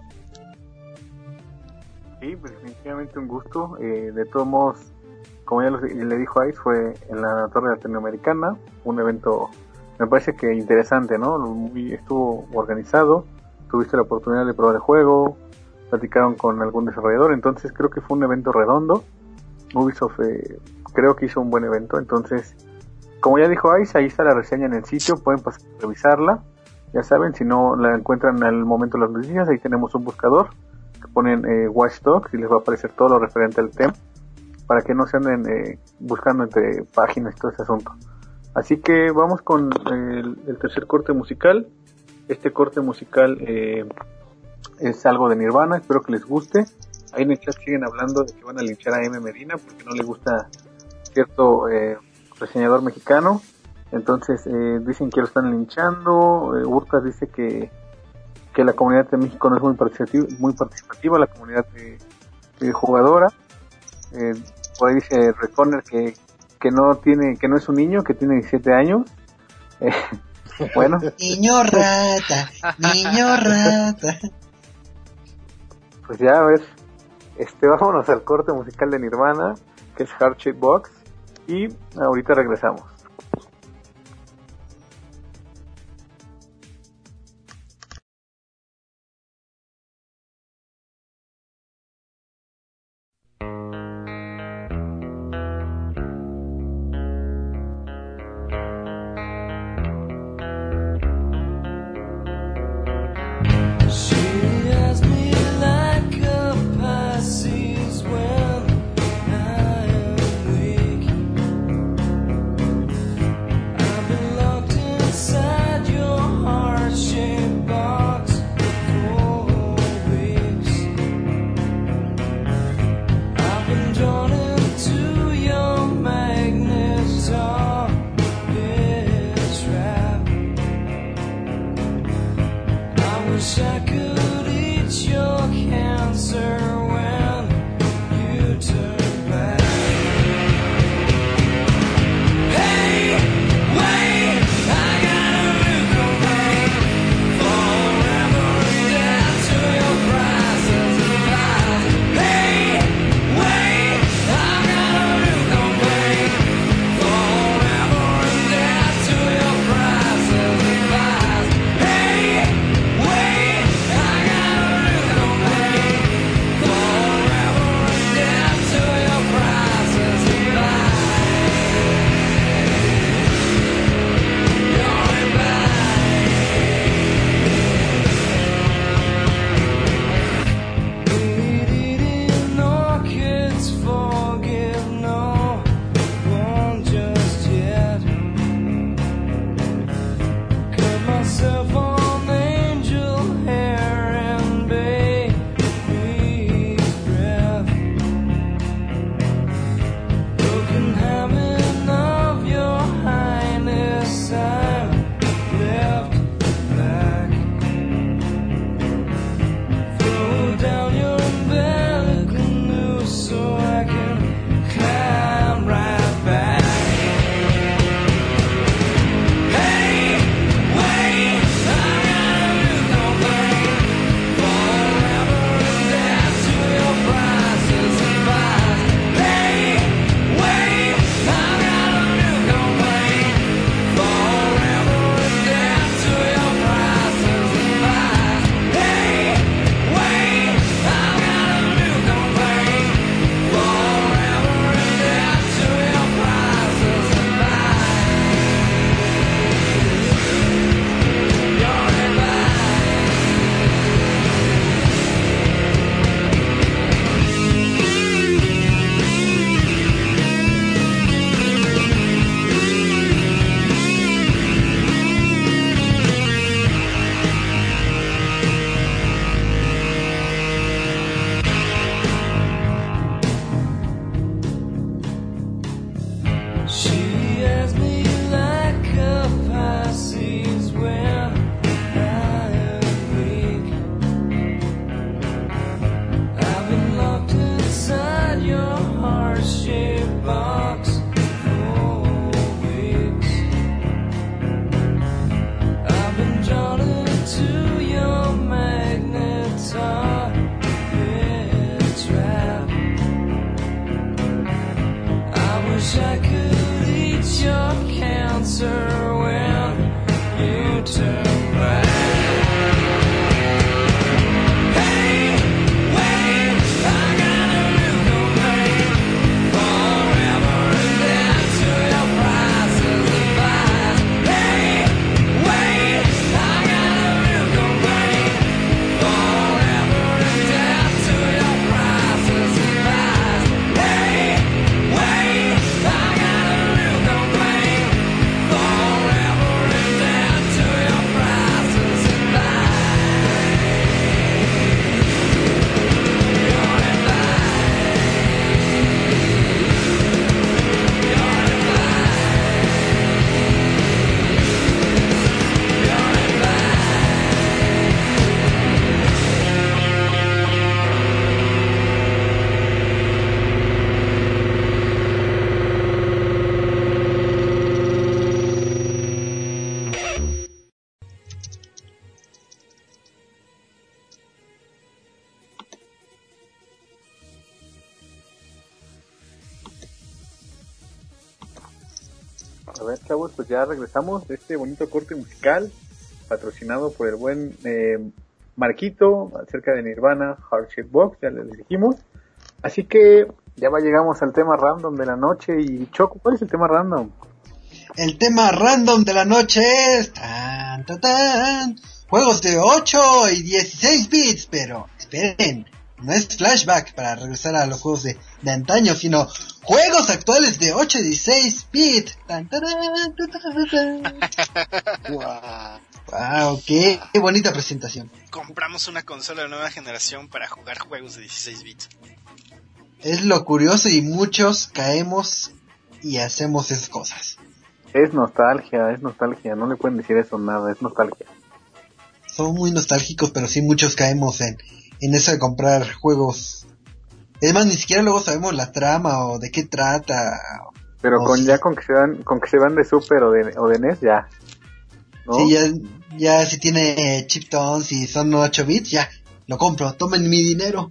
Sí, pues definitivamente un gusto. Eh, de todos modos, como ya lo- le dijo Ice, fue en la Torre Latinoamericana, un evento, me parece que interesante, ¿no? Muy, estuvo organizado, tuviste la oportunidad de probar el juego, platicaron con algún desarrollador, entonces creo que fue un evento redondo. Ubisoft eh, creo que hizo un buen evento, entonces, como ya dijo Ice, ahí está la reseña en el sitio, pueden pasar a revisarla. Ya saben, si no la encuentran al momento de las noticias, ahí tenemos un buscador que ponen eh, Watch Dogs y les va a aparecer todo lo referente al tema, para que no se anden eh, buscando entre páginas y todo ese asunto. Así que vamos con el, el tercer corte musical. Este corte musical eh, es algo de Nirvana, espero que les guste. Ahí en el chat siguen hablando de que van a linchar a M. Medina porque no le gusta cierto eh, reseñador mexicano. Entonces eh, dicen que lo están linchando. eh, Hurtas dice que que la comunidad de México no es muy participativa, muy participativa la comunidad de, de jugadora. Eh, por ahí dice Reconer que que no tiene, que no es un niño, que tiene diecisiete años. Eh, bueno, Niño rata, niño rata. pues ya a ver, este, vámonos al corte musical de Nirvana, que es Heart Shape Box, y ahorita regresamos. She has A ver, chavos, pues ya regresamos de este bonito corte musical patrocinado por el buen eh, Marquito acerca de Nirvana, Heart Shaped Box, ya les dijimos. Así que ya va, llegamos al tema random de la noche. Y Choco, ¿cuál es el tema random? El tema random de la noche es tan, tan, tan, juegos de ocho y dieciséis bits, pero esperen, no es flashback para regresar a los juegos de, de antaño, sino juegos actuales de ocho y dieciséis bits. Tan, tan, tan, tan, tan. Wow, wow, qué, qué bonita presentación. Compramos una consola de nueva generación para jugar juegos de dieciséis bits. Es lo curioso y muchos caemos y hacemos esas cosas. Es nostalgia, es nostalgia, no le pueden decir eso nada, es nostalgia. son muy nostálgicos, pero sí muchos caemos en, en eso de comprar juegos. Es más, ni siquiera luego sabemos la trama o de qué trata. Pero con si... ya con que se van, con que se van de Super o de, o de N E S, ya. ¿No? Sí, ya, ya si tiene chiptones y son ocho bits, ya, lo compro, tomen mi dinero.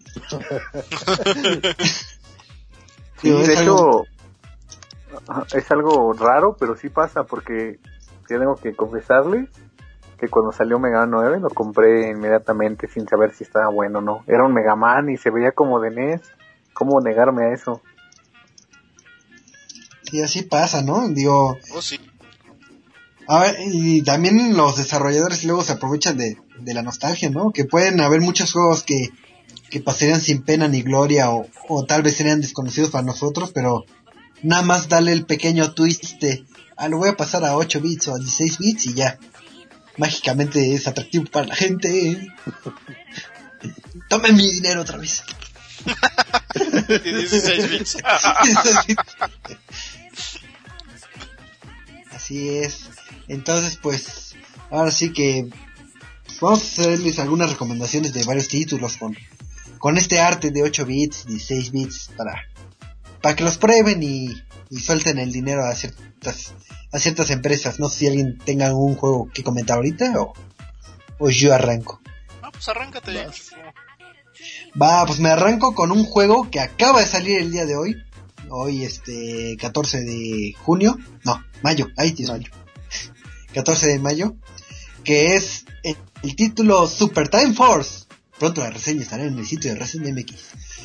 Sí, Digo, de es hecho, algo... es algo raro, pero sí pasa, porque tengo que confesarles que cuando salió Mega Man nueve lo compré inmediatamente sin saber si estaba bueno o no. Era un Mega Man y se veía como de N E S. ¿Cómo negarme a eso? Sí, así pasa, ¿no? Digo... Oh, sí. A ver, y también los desarrolladores luego se aprovechan de, de la nostalgia, ¿no? Que pueden haber muchos juegos que, que pasarían sin pena ni gloria o, o tal vez serían desconocidos para nosotros, pero nada más darle el pequeño twist de, ah, lo voy a pasar a ocho bits o a dieciséis bits y ya. Mágicamente es atractivo para la gente. Tomen mi dinero otra vez. dieciséis bits. Así es. Entonces, pues, ahora sí que vamos a hacerles algunas recomendaciones de varios títulos con, con este arte de ocho bits, dieciséis bits, para, para que los prueben y, y suelten el dinero a ciertas, a ciertas empresas. No sé si alguien tenga algún juego que comentar ahorita o, o yo arranco. Ah, pues arráncate. Va, pues me arranco con un juego que acaba de salir el día de hoy. Hoy, este, catorce de junio. No, mayo. Ay, Dios mío. catorce de mayo. Que es el, el título Super Time Force. Pronto la reseña estará en el sitio de Resident M X.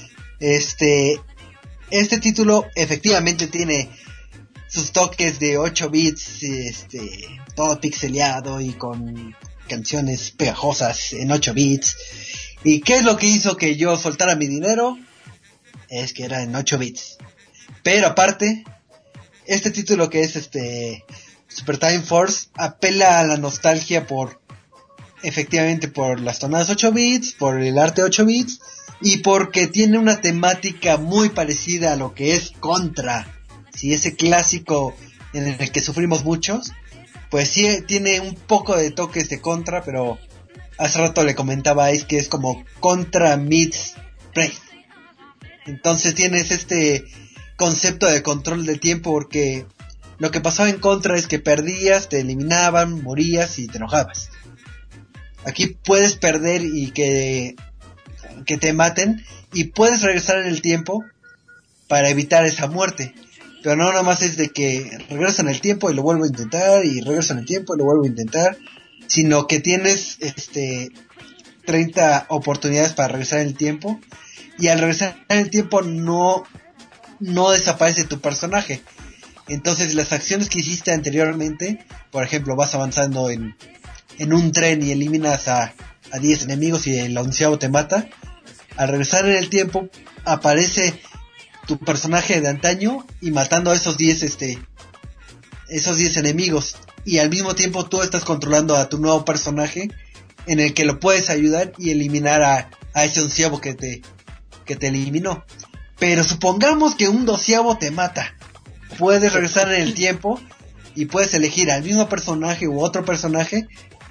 Este, este título efectivamente tiene sus toques de ocho bits, este, todo pixeleado y con canciones pegajosas en ocho bits. ¿Y qué es lo que hizo que yo soltara mi dinero? Es que era en ocho bits. Pero aparte, este título que es este Super Time Force apela a la nostalgia por, efectivamente, por las tonadas ocho bits, por el arte ocho bits y porque tiene una temática muy parecida a lo que es Contra. Si ese clásico en el que sufrimos muchos, pues sí tiene un poco de toques de Contra, pero hace rato le comentaba a Ice que es como Contra meets Prey. Entonces tienes este concepto de control del tiempo, porque lo que pasaba en Contra es que perdías, te eliminaban, morías y te enojabas. Aquí puedes perder y que, que te maten, y puedes regresar en el tiempo para evitar esa muerte. Pero no nomás es de que regreso en el tiempo y lo vuelvo a intentar, y regreso en el tiempo y lo vuelvo a intentar, sino que tienes este treinta oportunidades para regresar en el tiempo, y al regresar en el tiempo no no desaparece tu personaje. Entonces las acciones que hiciste anteriormente, por ejemplo, vas avanzando en, en un tren y eliminas a, a diez enemigos y el onceavo te mata, al regresar en el tiempo aparece tu personaje de antaño y matando a esos diez este esos diez enemigos, y al mismo tiempo tú estás controlando a tu nuevo personaje en el que lo puedes ayudar y eliminar a, a ese onceavo que te que te eliminó. Pero supongamos que un doceavo te mata. Puedes regresar en el tiempo y puedes elegir al mismo personaje u otro personaje,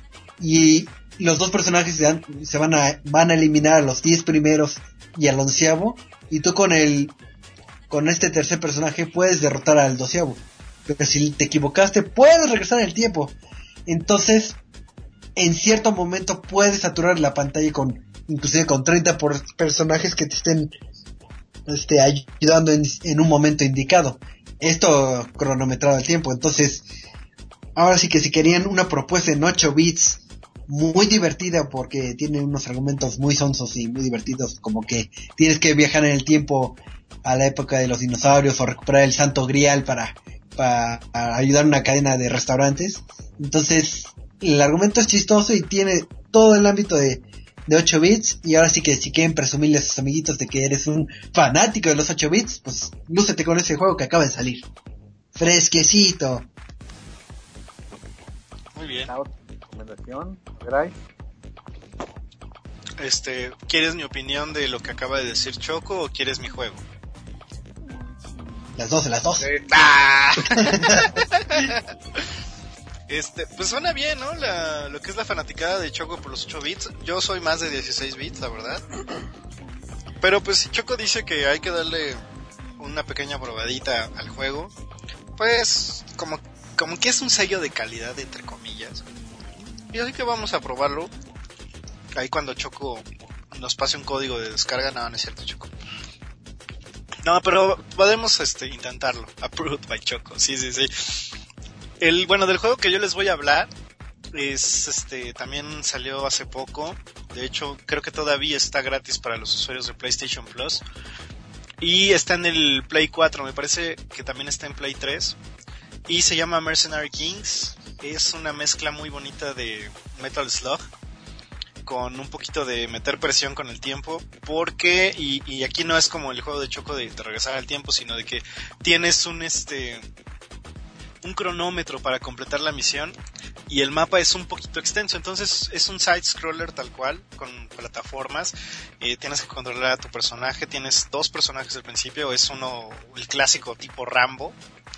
y los dos personajes se, dan, se van a van a eliminar a los diez primeros y al onceavo, y tú con el con este tercer personaje puedes derrotar al doceavo. Pero si te equivocaste, puedes regresar en el tiempo. Entonces, en cierto momento puedes saturar la pantalla con inclusive con treinta por personajes que te estén este ayudando en, en un momento indicado. Esto cronometrado el tiempo. Entonces, ahora sí que si querían una propuesta en ocho bits muy divertida, porque tiene unos argumentos muy sonsos y muy divertidos, como que tienes que viajar en el tiempo a la época de los dinosaurios o recuperar el Santo Grial para, para, para ayudar a una cadena de restaurantes. Entonces, el argumento es chistoso y tiene todo el ámbito de de ocho bits, y ahora sí que si quieren presumirle a sus amiguitos de que eres un fanático de los ocho bits, pues lúcete con ese juego que acaba de salir. Fresquecito. Muy bien. Recomendación, Gray. Este, ¿quieres mi opinión de lo que acaba de decir Choco o quieres mi juego? Las dos, las dos. ¡Ah! Este, pues suena bien, ¿no? La, lo que es la fanaticada de Choco por los ocho bits. Yo soy más de dieciséis bits, la verdad. Pero pues si Choco dice que hay que darle una pequeña probadita al juego, pues como, como que es un sello de calidad, entre comillas. Y así que vamos a probarlo. Ahí cuando Choco nos pase un código de descarga, no, no es cierto, Choco. No, pero podemos este, intentarlo. Approved by Choco, sí, sí, sí. El, bueno, del juego que yo les voy a hablar es, este, también salió hace poco. De hecho, creo que todavía está gratis para los usuarios de PlayStation Plus. Y está en el Play cuatro, me parece que también está en Play tres. Y se llama Mercenary Kings. Es una mezcla muy bonita de Metal Slug con un poquito de meter presión con el tiempo, porque, y, y aquí no es como el juego de Choco de, de regresar al tiempo, sino de que tienes un este un cronómetro para completar la misión y el mapa es un poquito extenso, entonces es un side scroller tal cual, con plataformas. Eh, tienes que controlar a tu personaje, tienes dos personajes al principio, es uno, el clásico tipo Rambo,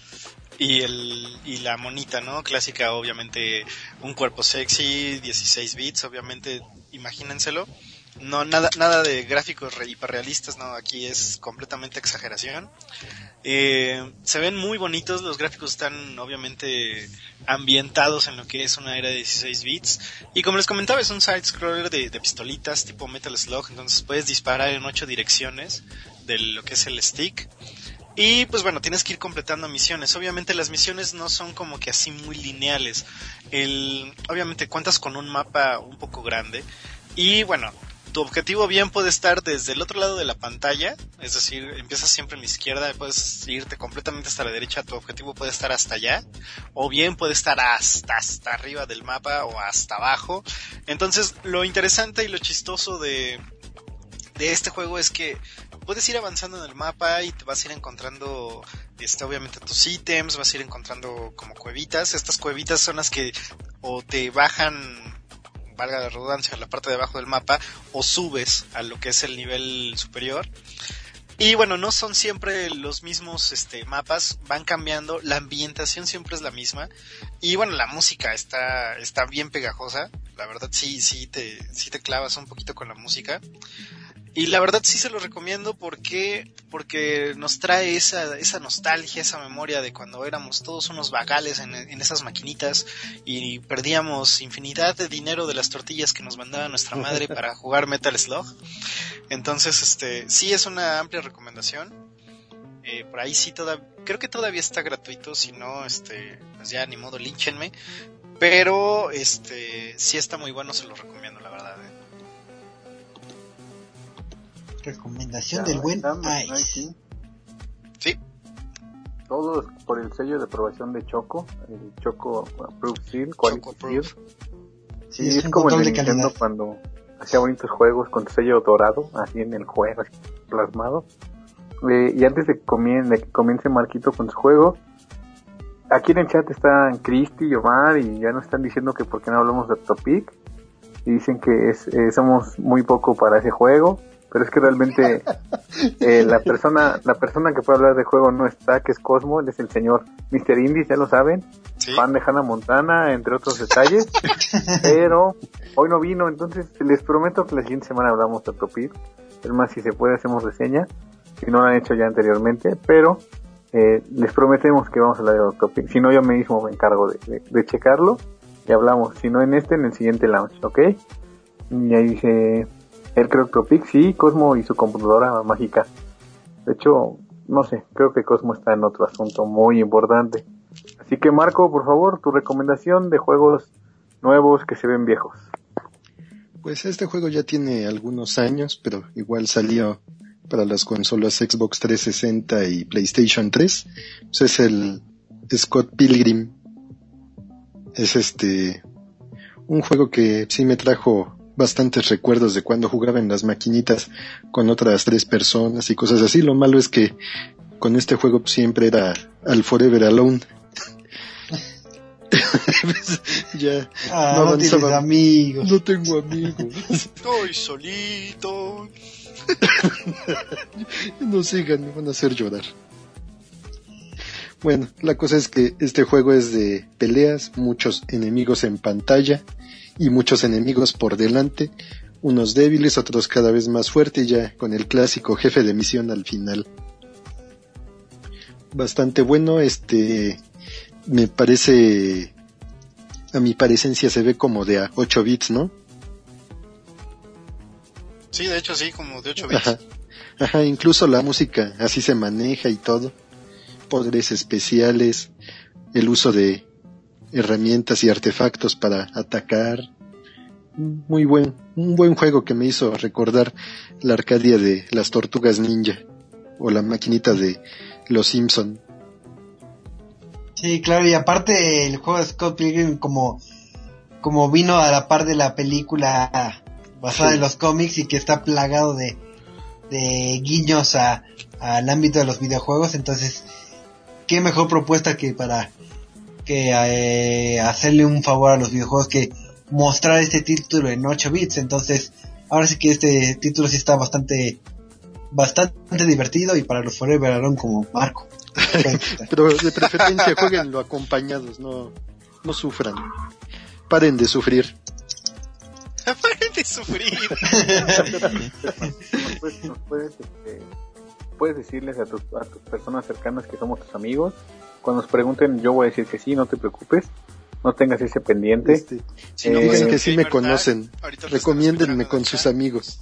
y el y la monita, ¿no? Clásica, obviamente, un cuerpo sexy, dieciséis bits, obviamente, imagínenselo. No, nada nada de gráficos re- hiperrealistas, no, aquí es completamente exageración. Eh, se ven muy bonitos, los gráficos están obviamente ambientados en lo que es una era de dieciséis bits. Y como les comentaba, es un side-scroller de, de pistolitas tipo Metal Slug, entonces puedes disparar en ocho direcciones de lo que es el stick. Y pues bueno, tienes que ir completando misiones. Obviamente las misiones no son como que así muy lineales. El, obviamente cuentas con un mapa un poco grande. Y bueno, tu objetivo bien puede estar desde el otro lado de la pantalla. Es decir, empiezas siempre en la izquierda, puedes irte completamente hasta la derecha. Tu objetivo puede estar hasta allá. O bien puede estar hasta, hasta arriba del mapa o hasta abajo. Entonces lo interesante y lo chistoso de... de este juego es que puedes ir avanzando en el mapa y te vas a ir encontrando, este, obviamente tus ítems, vas a ir encontrando como cuevitas. Estas cuevitas son las que o te bajan, valga la redundancia, a la parte de abajo del mapa, o subes a lo que es el nivel superior. Y bueno, no son siempre los mismos este mapas, van cambiando, la ambientación siempre es la misma. Y bueno, la música está está bien pegajosa, la verdad sí sí te sí te clavas un poquito con la música. Y la verdad sí se lo recomiendo porque porque nos trae esa esa nostalgia, esa memoria de cuando éramos todos unos vagales en, en esas maquinitas y perdíamos infinidad de dinero de las tortillas que nos mandaba nuestra madre para jugar Metal Slug. Entonces, este, sí es una amplia recomendación. Eh, por ahí sí toda, creo que todavía está gratuito, si no, este, pues ya ni modo, línchenme. Pero, este, sí está muy bueno, se lo recomiendo, la verdad. Eh. Recomendación Ya, del buen está, Ice. Sí. Todos por el sello de aprobación de Choco, el Choco Approved Seal, Quality Seal. Sí, es es un como el control de de Nintendo calidad. cuando hacía bonitos juegos con sello dorado, así en el juego, así, plasmado. Eh, y antes de, comien- de que comience Marquito con su juego, aquí en el chat están Cristi y Omar y ya nos están diciendo que por qué no hablamos de Topic. Y dicen que es, eh, somos muy poco para ese juego. Pero es que realmente eh, la persona la persona que puede hablar de juego no está, que es Cosmo, él es el señor mister Indies, ya lo saben, ¿Sí? fan de Hannah Montana, entre otros detalles, pero hoy no vino, entonces les prometo que la siguiente semana hablamos de Topir, es más, si se puede hacemos reseña, si no lo han hecho ya anteriormente, pero eh, les prometemos que vamos a hablar de Topir, si no yo mismo me encargo de, de, de checarlo y hablamos, si no en este, en el siguiente launch, ¿ok? Y ahí dice... Él creo que Topic, sí, Cosmo y su computadora mágica. De hecho, no sé, creo que Cosmo está en otro asunto muy importante. Así que Marco, por favor, tu recomendación de juegos nuevos que se ven viejos. Pues este juego ya tiene algunos años, pero igual salió para las consolas Xbox trescientos sesenta y PlayStation tres. Pues es el Scott Pilgrim. Es este un juego que sí me trajo bastantes recuerdos de cuando jugaba en las maquinitas con otras tres personas y cosas así. Lo malo es que con este juego siempre era al Forever Alone. Ya Ah, no no, avanzaba. tienes amigos. No tengo amigos. Estoy solito. No sigan, me van a hacer llorar. Bueno, la cosa es que este juego es de peleas, muchos enemigos en pantalla y muchos enemigos por delante, unos débiles, otros cada vez más fuertes, ya con el clásico jefe de misión al final. Bastante bueno, este me parece, a mi parecencia se ve como de a ocho bits, ¿no? Sí, de hecho sí, como de ocho bits. Ajá, ajá, incluso la música así se maneja y todo, poderes especiales, el uso de herramientas y artefactos para atacar. Muy buen, un buen juego que me hizo recordar la Arcadia de las Tortugas Ninja o la maquinita de los Simpson. Sí, claro, y aparte el juego de Scott Pilgrim como, como vino a la par de la película basada sí. en los cómics y que está plagado de, de guiños a, al ámbito de los videojuegos, entonces qué mejor propuesta que para que eh, hacerle un favor a los videojuegos que mostrar este título en ocho bits. Entonces ahora sí que este título sí está bastante bastante divertido y para los Forever Alone como Marco. Pero de preferencia jueguenlo acompañados, no no sufran, paren de sufrir. Paren de sufrir. pues, nos puedes, este, puedes decirles a tus, a tus personas cercanas que somos tus amigos. Cuando nos pregunten, yo voy a decir que sí, no te preocupes. No tengas ese pendiente. Este, si no, eh, dicen que sí me conocen, recomiéndenme con sus amigos.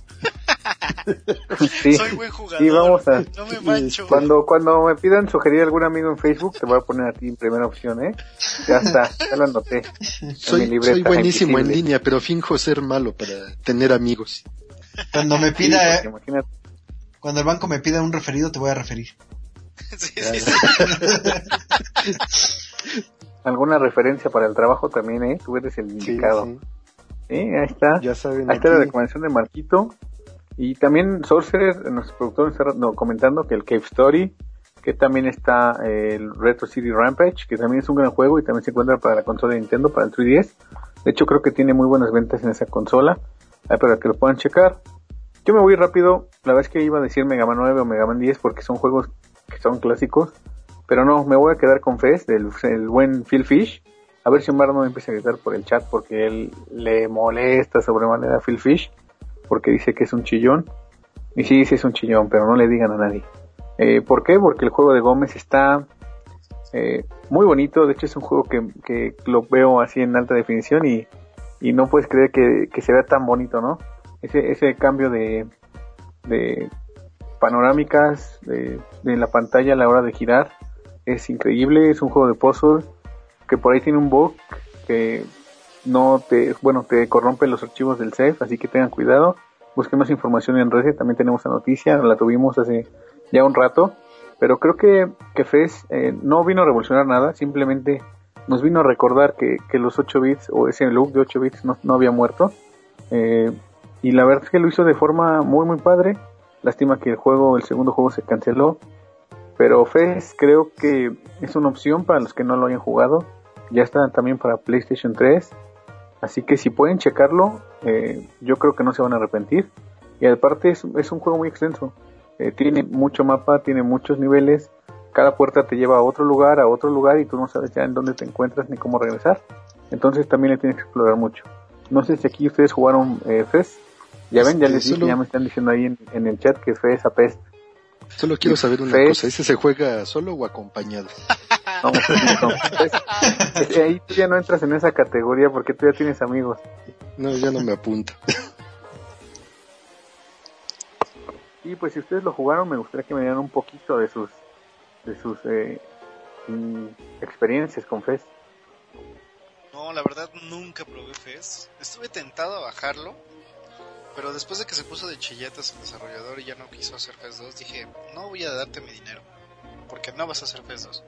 Sí, soy buen jugador. Sí, vamos a, no me mancho. Cuando, cuando me pidan sugerir a algún amigo en Facebook, te voy a poner a ti en primera opción, ¿eh? Ya está, ya lo anoté. Soy, soy buenísimo en línea, pero finjo ser malo para tener amigos. Cuando me pida, sí, eh, cuando el banco me pida un referido, te voy a referir. Sí, sí, sí. Alguna referencia para el trabajo también, ¿eh? Tú eres el indicado. Sí, sí. Sí, ahí está. Ya saben, ahí está la recomendación de Marquito. Y también Sorcerer, nuestro productor, está no, comentando que el Cave Story, que también está eh, el Retro City Rampage, que también es un gran juego y también se encuentra para la consola de Nintendo, para el tres D S. De hecho, creo que tiene muy buenas ventas en esa consola, ahí para que lo puedan checar. Yo me voy rápido, la verdad es que iba a decir Mega Man nueve o Mega Man diez porque son juegos que son clásicos. Pero no, me voy a quedar con Fez, del el buen Phil Fish. A ver si Omar no me empieza a gritar por el chat porque él le molesta sobremanera a Phil Fish, porque dice que es un chillón. Y sí, sí es un chillón, pero no le digan a nadie. Eh, ¿Por qué? Porque el juego de Gómez está eh, muy bonito. De hecho es un juego que, que lo veo así en alta definición y, y no puedes creer que, que se vea tan bonito, ¿no? Ese, ese cambio de, de panorámicas de, de la pantalla a la hora de girar es increíble. Es un juego de puzzle que por ahí tiene un bug que no te, bueno, te corrompe los archivos del save, así que tengan cuidado. Busquen más información en redes, también tenemos la noticia, la tuvimos hace ya un rato, pero creo que, que Fez eh, no vino a revolucionar nada, simplemente nos vino a recordar que, que los ocho bits o ese look de ocho bits no, no había muerto, eh, y la verdad es que lo hizo de forma muy muy padre. Lástima que el juego, el segundo juego se canceló, pero Fez creo que es una opción para los que no lo hayan jugado. Ya está también para PlayStation tres, así que si pueden checarlo, eh, yo creo que no se van a arrepentir. Y aparte es, es un juego muy extenso, eh, tiene mucho mapa, tiene muchos niveles, cada puerta te lleva a otro lugar, a otro lugar, y tú no sabes ya en dónde te encuentras ni cómo regresar. Entonces también le tienes que explorar mucho. No sé si aquí ustedes jugaron eh, Fez. Ya ven, ya les dije, solo... ya me están diciendo ahí en, en el chat que Fez apesta. Solo quiero saber una Fez... cosa, ¿ese se juega solo o acompañado? No, no, no. Fez, ahí tú ya no entras en esa categoría porque tú ya tienes amigos. No, ya no me apunto. Y pues si ustedes lo jugaron, me gustaría que me dieran un poquito de sus de sus eh, experiencias con Fez. No, la verdad nunca probé Fez. Estuve tentado a bajarlo, pero después de que se puso de chilletas el desarrollador y ya no quiso hacer Fez dos, dije, no voy a darte mi dinero, porque no vas a hacer Fez dos.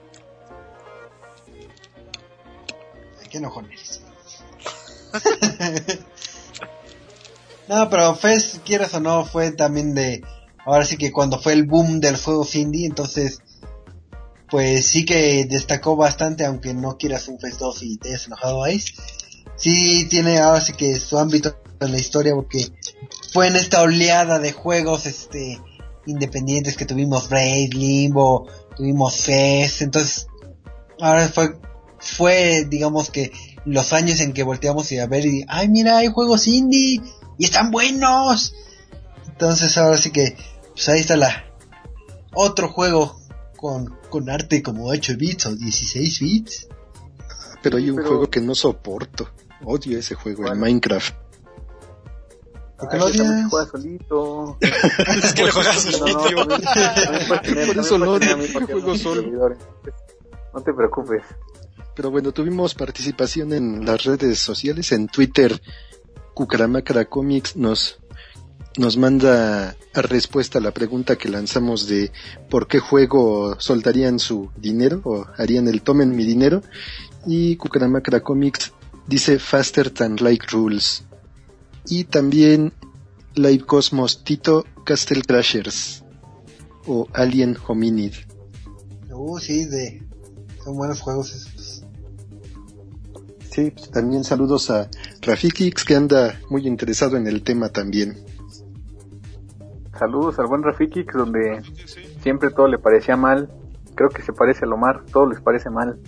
¿Qué enojón eres? No, pero Fez, quieras o no, fue también de... Ahora sí que cuando fue el boom del juego indie, entonces... Pues sí que destacó bastante, aunque no quieras un Fez dos y te hayas enojado ahí. Sí tiene ahora sí que su ámbito en la historia, porque fue en esta oleada de juegos este independientes que tuvimos Braid, Limbo, tuvimos Fez, entonces ahora fue, fue, digamos que los años en que volteamos y a ver y, ay, mira, hay juegos indie y están buenos. Entonces ahora sí que, pues ahí está la otro juego con, con arte como ocho bits o dieciséis bits. Pero hay un Pero... juego que no soporto. Odio ese juego, ¿Cuál? el Minecraft. ¿Por qué Ay, lo que también odias? se juega solito. Es que le juegas No, solito. no, no, no, Por eso lo odio, no, yo juego solo. No te preocupes. Pero bueno, tuvimos participación en las redes sociales, en Twitter. Cucaramacra Comics nos nos manda a respuesta a la pregunta que lanzamos de por qué juego soltarían su dinero o harían el tomen mi dinero, y Cucaramacra Comics dice Faster Than Like Rules, y también Live Cosmos Tito Castle Crashers o Alien Hominid. Uh, sí, de, son buenos juegos esos. Sí, pues también saludos a Rafikix, que anda muy interesado en el tema también. Saludos al buen Rafiki, donde siempre todo le parecía mal. Creo que se parece a Lomar, todo les parece mal.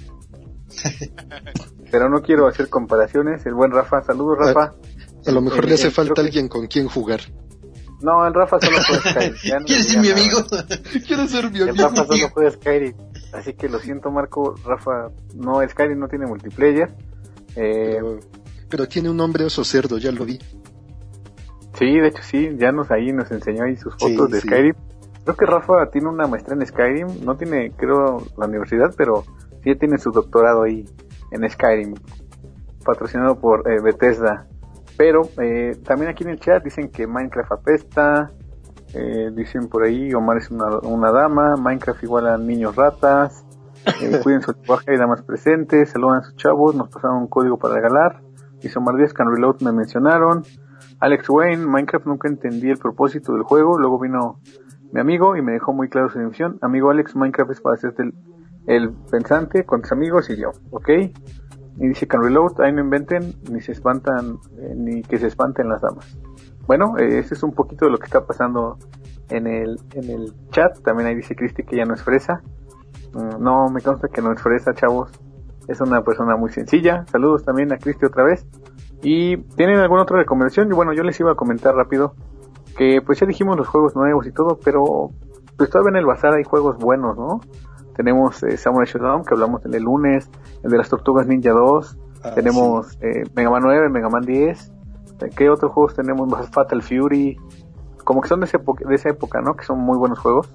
Pero no quiero hacer comparaciones. El buen Rafa, saludos Rafa. A, a lo mejor Eh, le hace eh, falta creo que- alguien con quien jugar. No, el Rafa solo juega Skyrim. Ya no ¿Quieres le ser mi diga amigo? nada. ¿Quieres ser mi El Rafa solo juega Skyrim. Así que lo siento, Marco. Rafa, no, Skyrim no tiene multiplayer. Eh, Pero, pero tiene un nombre oso cerdo, ya lo vi. Sí, de hecho sí, ya nos ahí nos enseñó ahí sus fotos Sí, de sí. Skyrim. Creo que Rafa tiene una maestría en Skyrim, no tiene, creo, la universidad, pero sí tiene su doctorado ahí en Skyrim, patrocinado por eh, Bethesda. Pero eh, también aquí en el chat dicen que Minecraft apesta, eh, dicen por ahí Omar es una, una dama, Minecraft igual a niños ratas, eh, cuiden su lenguaje, hay damas presentes, saludan a sus chavos, nos pasaron un código para regalar, y Omar Díaz, Can Reload me mencionaron. Alex Wayne, Minecraft nunca entendí el propósito del juego, luego vino mi amigo y me dejó muy claro su intención. Amigo Alex, Minecraft es para hacerte el, el pensante con tus amigos y yo, ¿ok? Y dice Can Reload, ahí no inventen, ni se espantan, eh, ni que se espanten las damas. Bueno, eh, este es un poquito de lo que está pasando en el, en el chat. También ahí dice Cristi que ya no es fresa. Mm, no, me consta que no es fresa, chavos. Es una persona muy sencilla. Saludos también a Cristi otra vez. ¿Y tienen alguna otra recomendación? Y bueno, yo les iba a comentar rápido que pues ya dijimos los juegos nuevos y todo, pero pues todavía en el bazar hay juegos buenos, ¿no? Tenemos eh, Samurai Shodown, que hablamos el lunes, el de las Tortugas Ninja dos, Ah, tenemos sí. eh, Mega Man nueve, Mega Man diez, ¿qué otros juegos tenemos? Fatal Fury, como que son de, ese epo- de esa época, ¿no? Que son muy buenos juegos.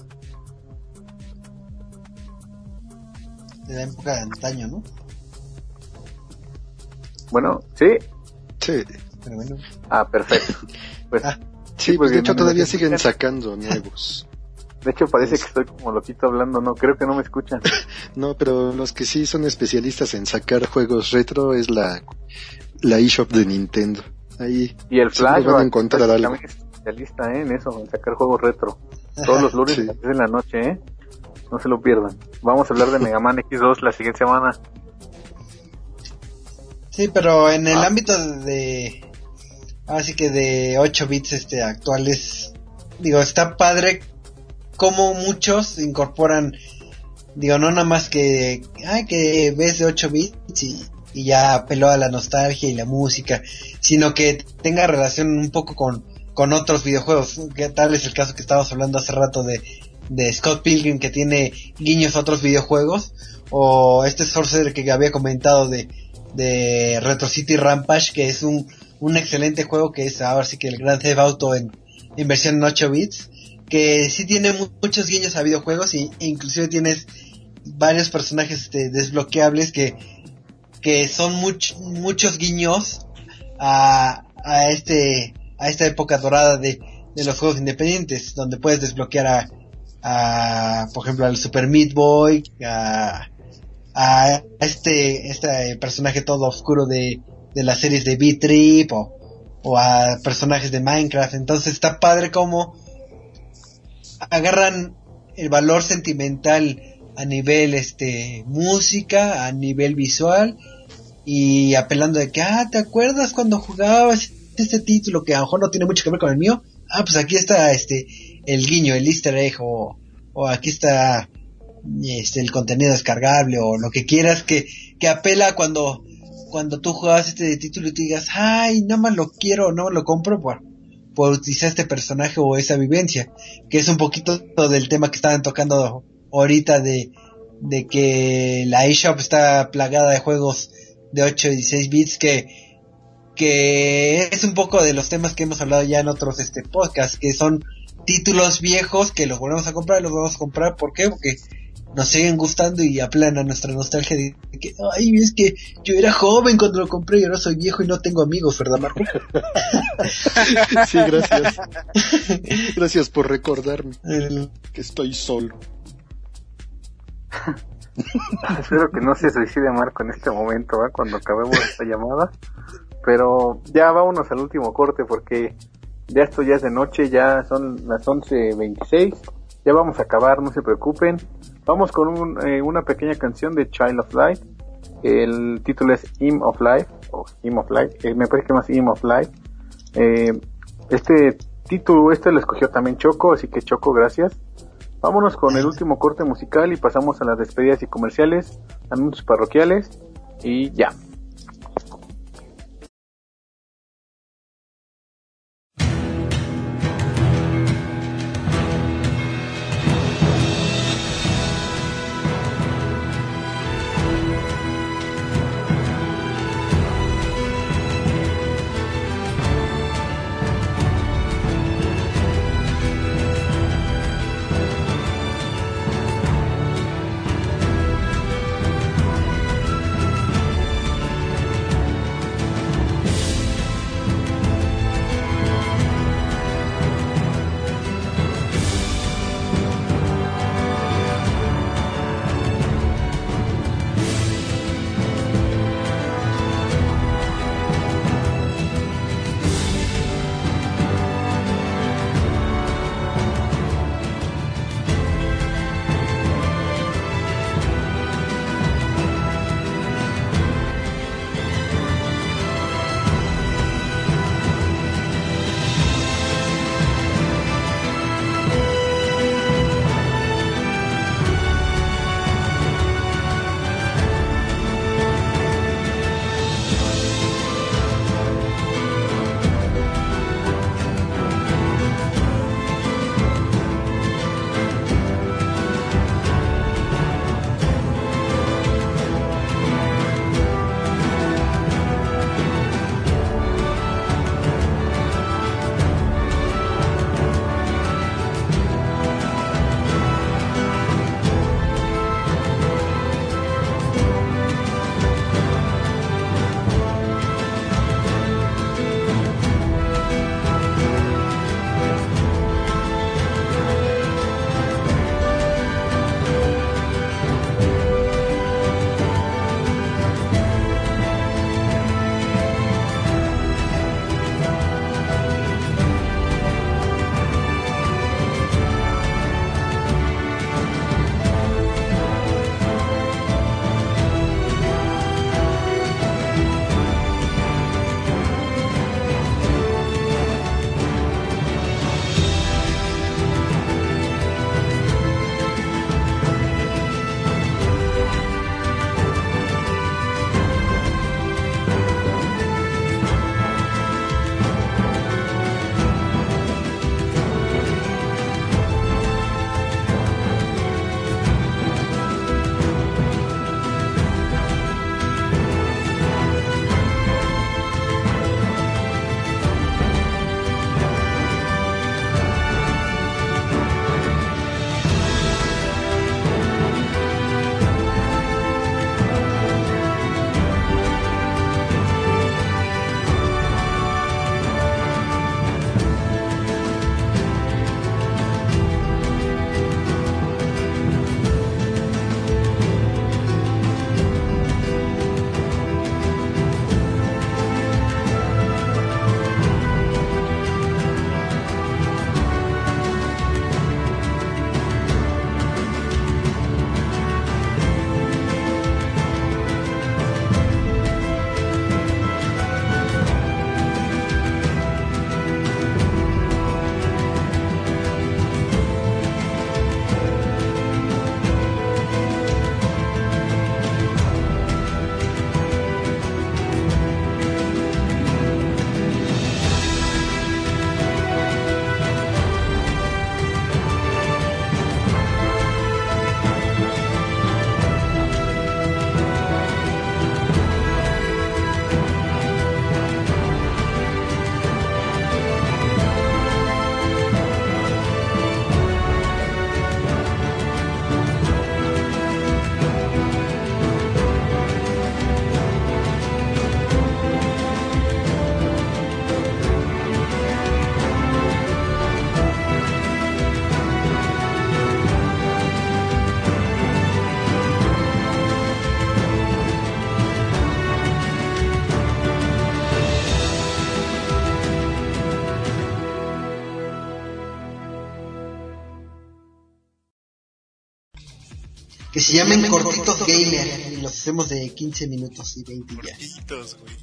De la época de antaño, ¿no? Bueno, ¿sí? Sí, Pero bueno. Ah, perfecto. Pues, Ah, sí, pues porque de hecho no me todavía escuchan. siguen sacando nuevos. De hecho parece Pues- que estoy como loquito hablando, no, creo que no me escuchan. No, pero los que sí son especialistas en sacar juegos retro es la, la eShop de Nintendo. Ahí Y el seguro Flash van a encontrar algo. también es especialista, ¿eh? En eso, en sacar juegos retro. Todos los lunes Sí. a las diez de la noche, ¿eh? No se lo pierdan. Vamos a hablar de Mega Man X dos la siguiente semana. sí, pero en el Ah. ámbito de... Así que de ocho bits este actuales, digo, está padre como muchos incorporan, digo, no nada más que, ay, que ves de ocho bits y, y ya apeló a la nostalgia y la música, sino que tenga relación un poco con, con otros videojuegos, que tal es el caso que estábamos hablando hace rato de, de Scott Pilgrim, que tiene guiños a otros videojuegos, o este Sorcerer que había comentado de, de Retro City Rampage, que es un, un excelente juego, que es ahora sí que el Grand Theft Auto en, en versión en ocho bits, que sí tiene mu- muchos guiños a videojuegos y, e inclusive tienes varios personajes este, desbloqueables que, que son much, muchos guiños a, a este a esta época dorada de, de los juegos independientes, donde puedes desbloquear a, a por ejemplo al Super Meat Boy, a, a este este personaje todo oscuro de, de las series de B-Trip o, o a personajes de Minecraft. Entonces está padre como agarran el valor sentimental a nivel este música, a nivel visual, y apelando de que, ah, ¿te acuerdas cuando jugabas este título que a lo mejor no tiene mucho que ver con el mío? Ah, pues aquí está este el guiño, el easter egg, o, o aquí está este el contenido descargable o lo que quieras que, que apela cuando, cuando tú jugabas este título y te digas, ay, no más lo quiero, no lo compro por, por utilizar este personaje o esa vivencia, que es un poquito del tema que estaban tocando ahorita de, de que la eShop está plagada de juegos de ocho y dieciséis bits que, que es un poco de los temas que hemos hablado ya en otros este podcasts, que son títulos viejos que los volvemos a comprar, los vamos a comprar, ¿por qué? Porque nos siguen gustando y apelan a nuestra nostalgia de que, ay, es que yo era joven cuando lo compré y ahora soy viejo y no tengo amigos, ¿verdad, Marco? Sí, gracias. Gracias por recordarme que estoy solo. Espero que no se suicide Marco en este momento, ¿eh? Cuando acabemos esta llamada. Pero ya vámonos al último corte porque ya esto ya es de noche, ya son las once veintiséis. Ya vamos a acabar, no se preocupen. Vamos con un, eh, una pequeña canción de Child of Light. El título es Hymn of Life, o Hymn of Life, eh, me parece que más Hymn of Life. Eh, este título, este lo escogió también Choco, así que Choco, gracias. Vámonos con el último corte musical y pasamos a las despedidas y comerciales, anuncios parroquiales y ya. Que se llamen cortitos gamer y los hacemos de quince minutos y veinte ya. Cortitos, güey.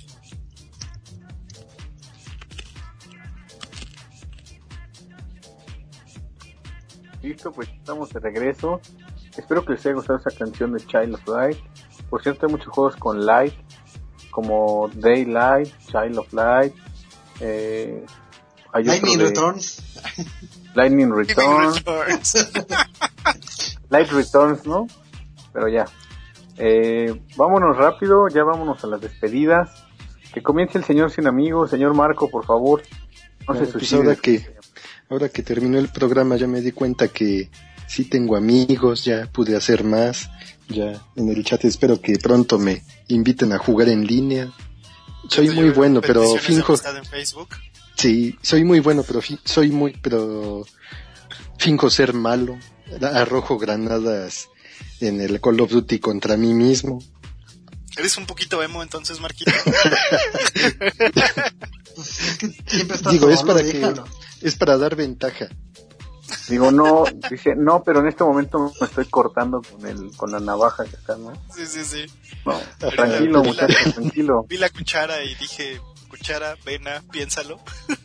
Listo, pues estamos de regreso. Espero que les haya gustado esa canción de Child of Light. Por cierto, hay muchos juegos con Light, como Daylight, Child of Light. Eh, hay Lightning otro de Returns. Lightning Returns. Light Returns, ¿no? Pero ya. Eh, vámonos rápido, ya vámonos a las despedidas. Que comience el señor sin amigos, señor Marco, por favor. No Bueno, se pues suicide. ahora que, ahora que terminó el programa ya me di cuenta que sí tengo amigos, ya pude hacer más, ya en el chat espero que pronto me inviten a jugar en línea. Soy muy bueno, pero finjo, En Facebook. sí, soy muy bueno, pero fi- soy muy, pero finjo ser malo, arrojo granadas en el Call of Duty contra mí mismo. Eres un poquito emo entonces, Marquito. Pues es que siempre estás Digo, es solo, para déjalo. que, es para dar ventaja. Digo, no, dice, no, pero en este momento me estoy cortando con el, con la navaja que está, ¿no? Sí, sí, sí. No, tranquilo, Vi la- muchachos, tranquilo. Vi la cuchara y dije, cuchara, vena, piénsalo.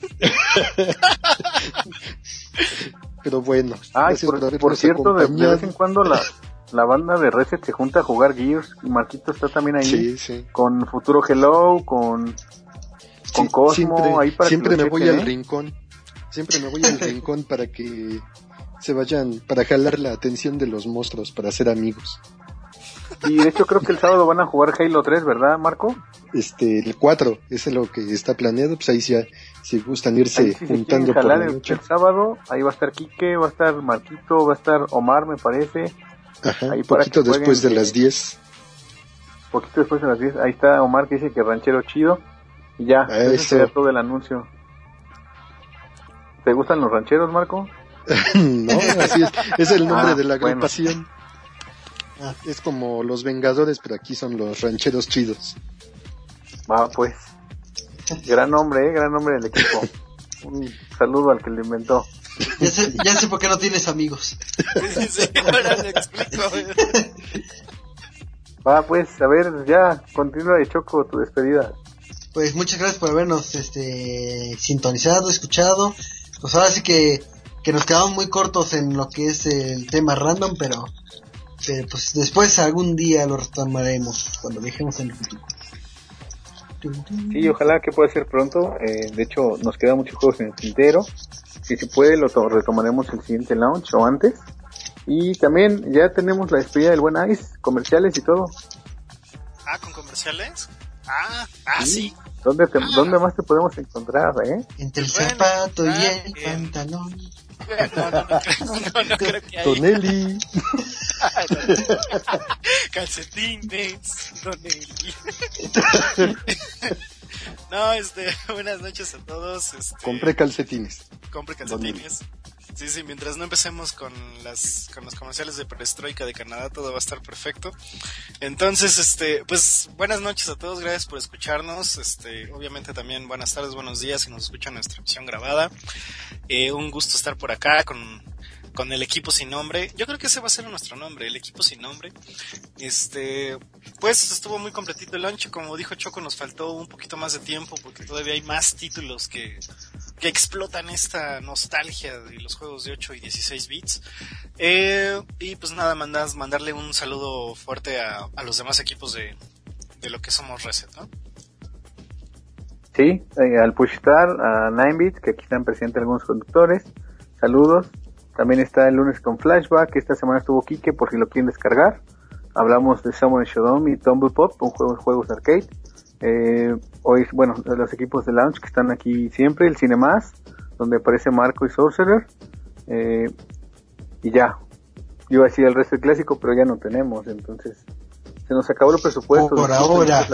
Pero bueno, Ay, gracias por, habernos por cierto, de, de acompañado. vez en cuando la, la banda de Reset se junta a jugar Gears. Y Marquito está también ahí. Sí, sí. Con Futuro Hello, con, con Sí, Cosmo, siempre, ahí para siempre que lo me voy chequen, al ¿eh? rincón. Siempre me voy al rincón para que se vayan, para jalar la atención de los monstruos, para ser amigos. Y de hecho creo que el sábado van a jugar Halo tres, ¿verdad, Marco? Este, el cuatro, ese es lo que está planeado, pues ahí ya, si gustan irse Ahí sí se juntando quieren por jalar la el, noche. el sábado, ahí va a estar Quique, va a estar Marquito, va a estar Omar, me parece. Ajá, ahí un para poquito que jueguen, después de eh, las diez. Poquito después de las diez, ahí está Omar que dice que ranchero chido. Y ya, Ah, ese eso. sería todo el anuncio. ¿Te gustan los rancheros, Marco? No, así es, es el nombre Ah, de la bueno. agrupación. Ah. Es como los Vengadores, pero aquí son los rancheros chidos. Va, pues. Gran nombre, eh, gran nombre del equipo. Un saludo al que lo inventó. Ya sé, ya sé por qué no tienes amigos. Sí, sí, ahora me explico. Va, pues, a ver, ya, continúa de Choco tu despedida. Pues muchas gracias por habernos este sintonizado, escuchado. Pues ahora sí que, que nos quedamos muy cortos en lo que es el tema random, pero, pero pues después algún día lo retomaremos cuando dejemos en el futuro. Sí, ojalá que pueda ser pronto. Eh, de hecho, nos quedan muchos juegos en el tintero. Si se puede, lo to- retomaremos el siguiente launch o antes. Y también ya tenemos la despedida del buen Ice, comerciales y todo. Ah, ¿con comerciales? Ah, ah, sí. ¿Dónde, te- ¿Dónde más te podemos encontrar, eh? Entre el Bueno, zapato y está el bien. pantalón. No, no, no, creo- no, no creo que haya. Tonelli. Calcetines, Don Eli. No, este, buenas noches a todos. Este, Compré calcetines. compre calcetines. Sí, sí, mientras no empecemos con las con los comerciales de Perestroika de Canadá, todo va a estar perfecto. Entonces, este, pues buenas noches a todos, gracias por escucharnos. Este, obviamente también buenas tardes, buenos días si nos escuchan nuestra emisión grabada. Eh, un gusto estar por acá con con el equipo sin nombre. Yo creo que ese va a ser nuestro nombre, el equipo sin nombre. Este, pues estuvo muy completito el launch, como dijo Choco, nos faltó un poquito más de tiempo porque todavía hay más títulos que que explotan esta nostalgia de los juegos de ocho y dieciséis bits. Eh, y pues nada, mandas, mandarle un saludo fuerte a, a los demás equipos de, de lo que somos Reset, ¿no? Sí, eh, al Pushstar, a nine bit, que aquí están presentes algunos conductores. Saludos. También está el lunes con Flashback. Esta semana estuvo Kike, por si lo quieren descargar. Hablamos de Samurai Shodown y Tumble Pop, un juego de juegos arcade. Eh, hoy, bueno, los equipos de launch que están aquí siempre, el Cinemas, donde aparece Marco y Sorcerer, eh, y ya, yo iba a decir el resto del clásico, pero ya no tenemos, entonces se nos acabó el presupuesto. Por ahora.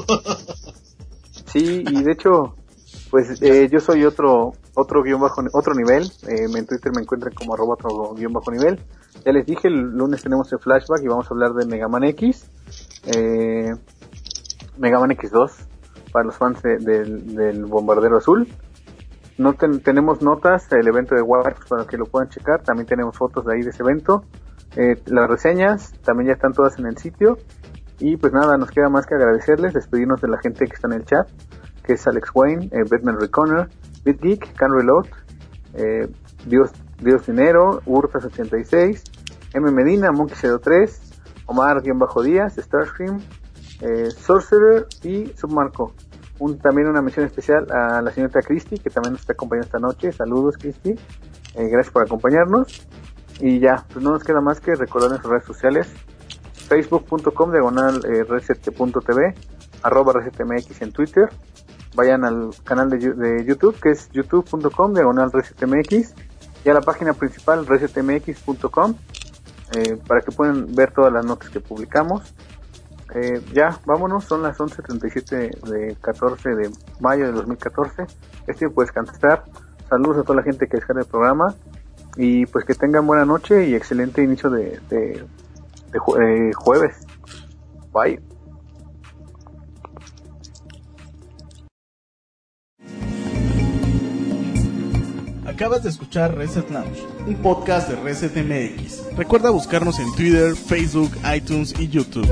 Sí, y de hecho, pues eh, yo soy otro otro guión bajo, otro nivel, eh, en Twitter me encuentran como arroba otro guión bajo nivel. Ya les dije, el lunes tenemos el Flashback y vamos a hablar de Mega Man X, eh, Mega Man X dos, para los fans de, de, del Bombardero Azul. No ten, tenemos notas del evento de Warcraft para que lo puedan checar. También tenemos fotos de ahí de ese evento. Eh, las reseñas también ya están todas en el sitio. Y pues nada, nos queda más que agradecerles, despedirnos de la gente que está en el chat, que es Alex Wayne, eh, Batman Reconner, BitGeek, Can Reload, eh, Dios, Dios Dinero, Urtas ochenta y seis, M Medina, Monkey cero tres, Omar-Díaz, Starscream, eh, Sorcerer y Submarco. Un, también una mención especial a la señorita Cristi, que también nos está acompañando esta noche. Saludos, Cristi. Eh, gracias por acompañarnos. Y ya, pues no nos queda más que recordar nuestras redes sociales. facebook punto com diagonal eh, reset punto t v, arroba resetmx en Twitter. Vayan al canal de, de YouTube, que es youtube punto com diagonal resetmx, y a la página principal resetmx punto com, eh, para que puedan ver todas las notas que publicamos. Eh, ya, vámonos, son las once treinta y siete de catorce de mayo de dos mil catorce. Es tiempo de descansar. Saludos a toda la gente que descarga el programa, y pues que tengan buena noche y excelente inicio de, de, de jue- eh, jueves. Bye. Acabas de escuchar Reset Lounge, un podcast de Reset M X. Recuerda buscarnos en Twitter, Facebook, iTunes y YouTube.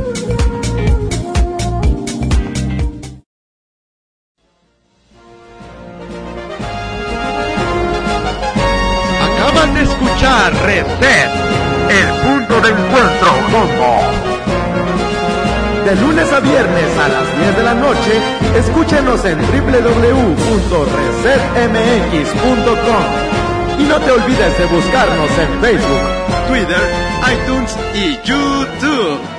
Acaban de escuchar Reset, el punto de encuentro Mundo. De lunes a viernes a las diez de la noche, escúchenos en doble u doble u doble u punto reset m x punto com. Y no te olvides de buscarnos en Facebook, Twitter, iTunes y YouTube.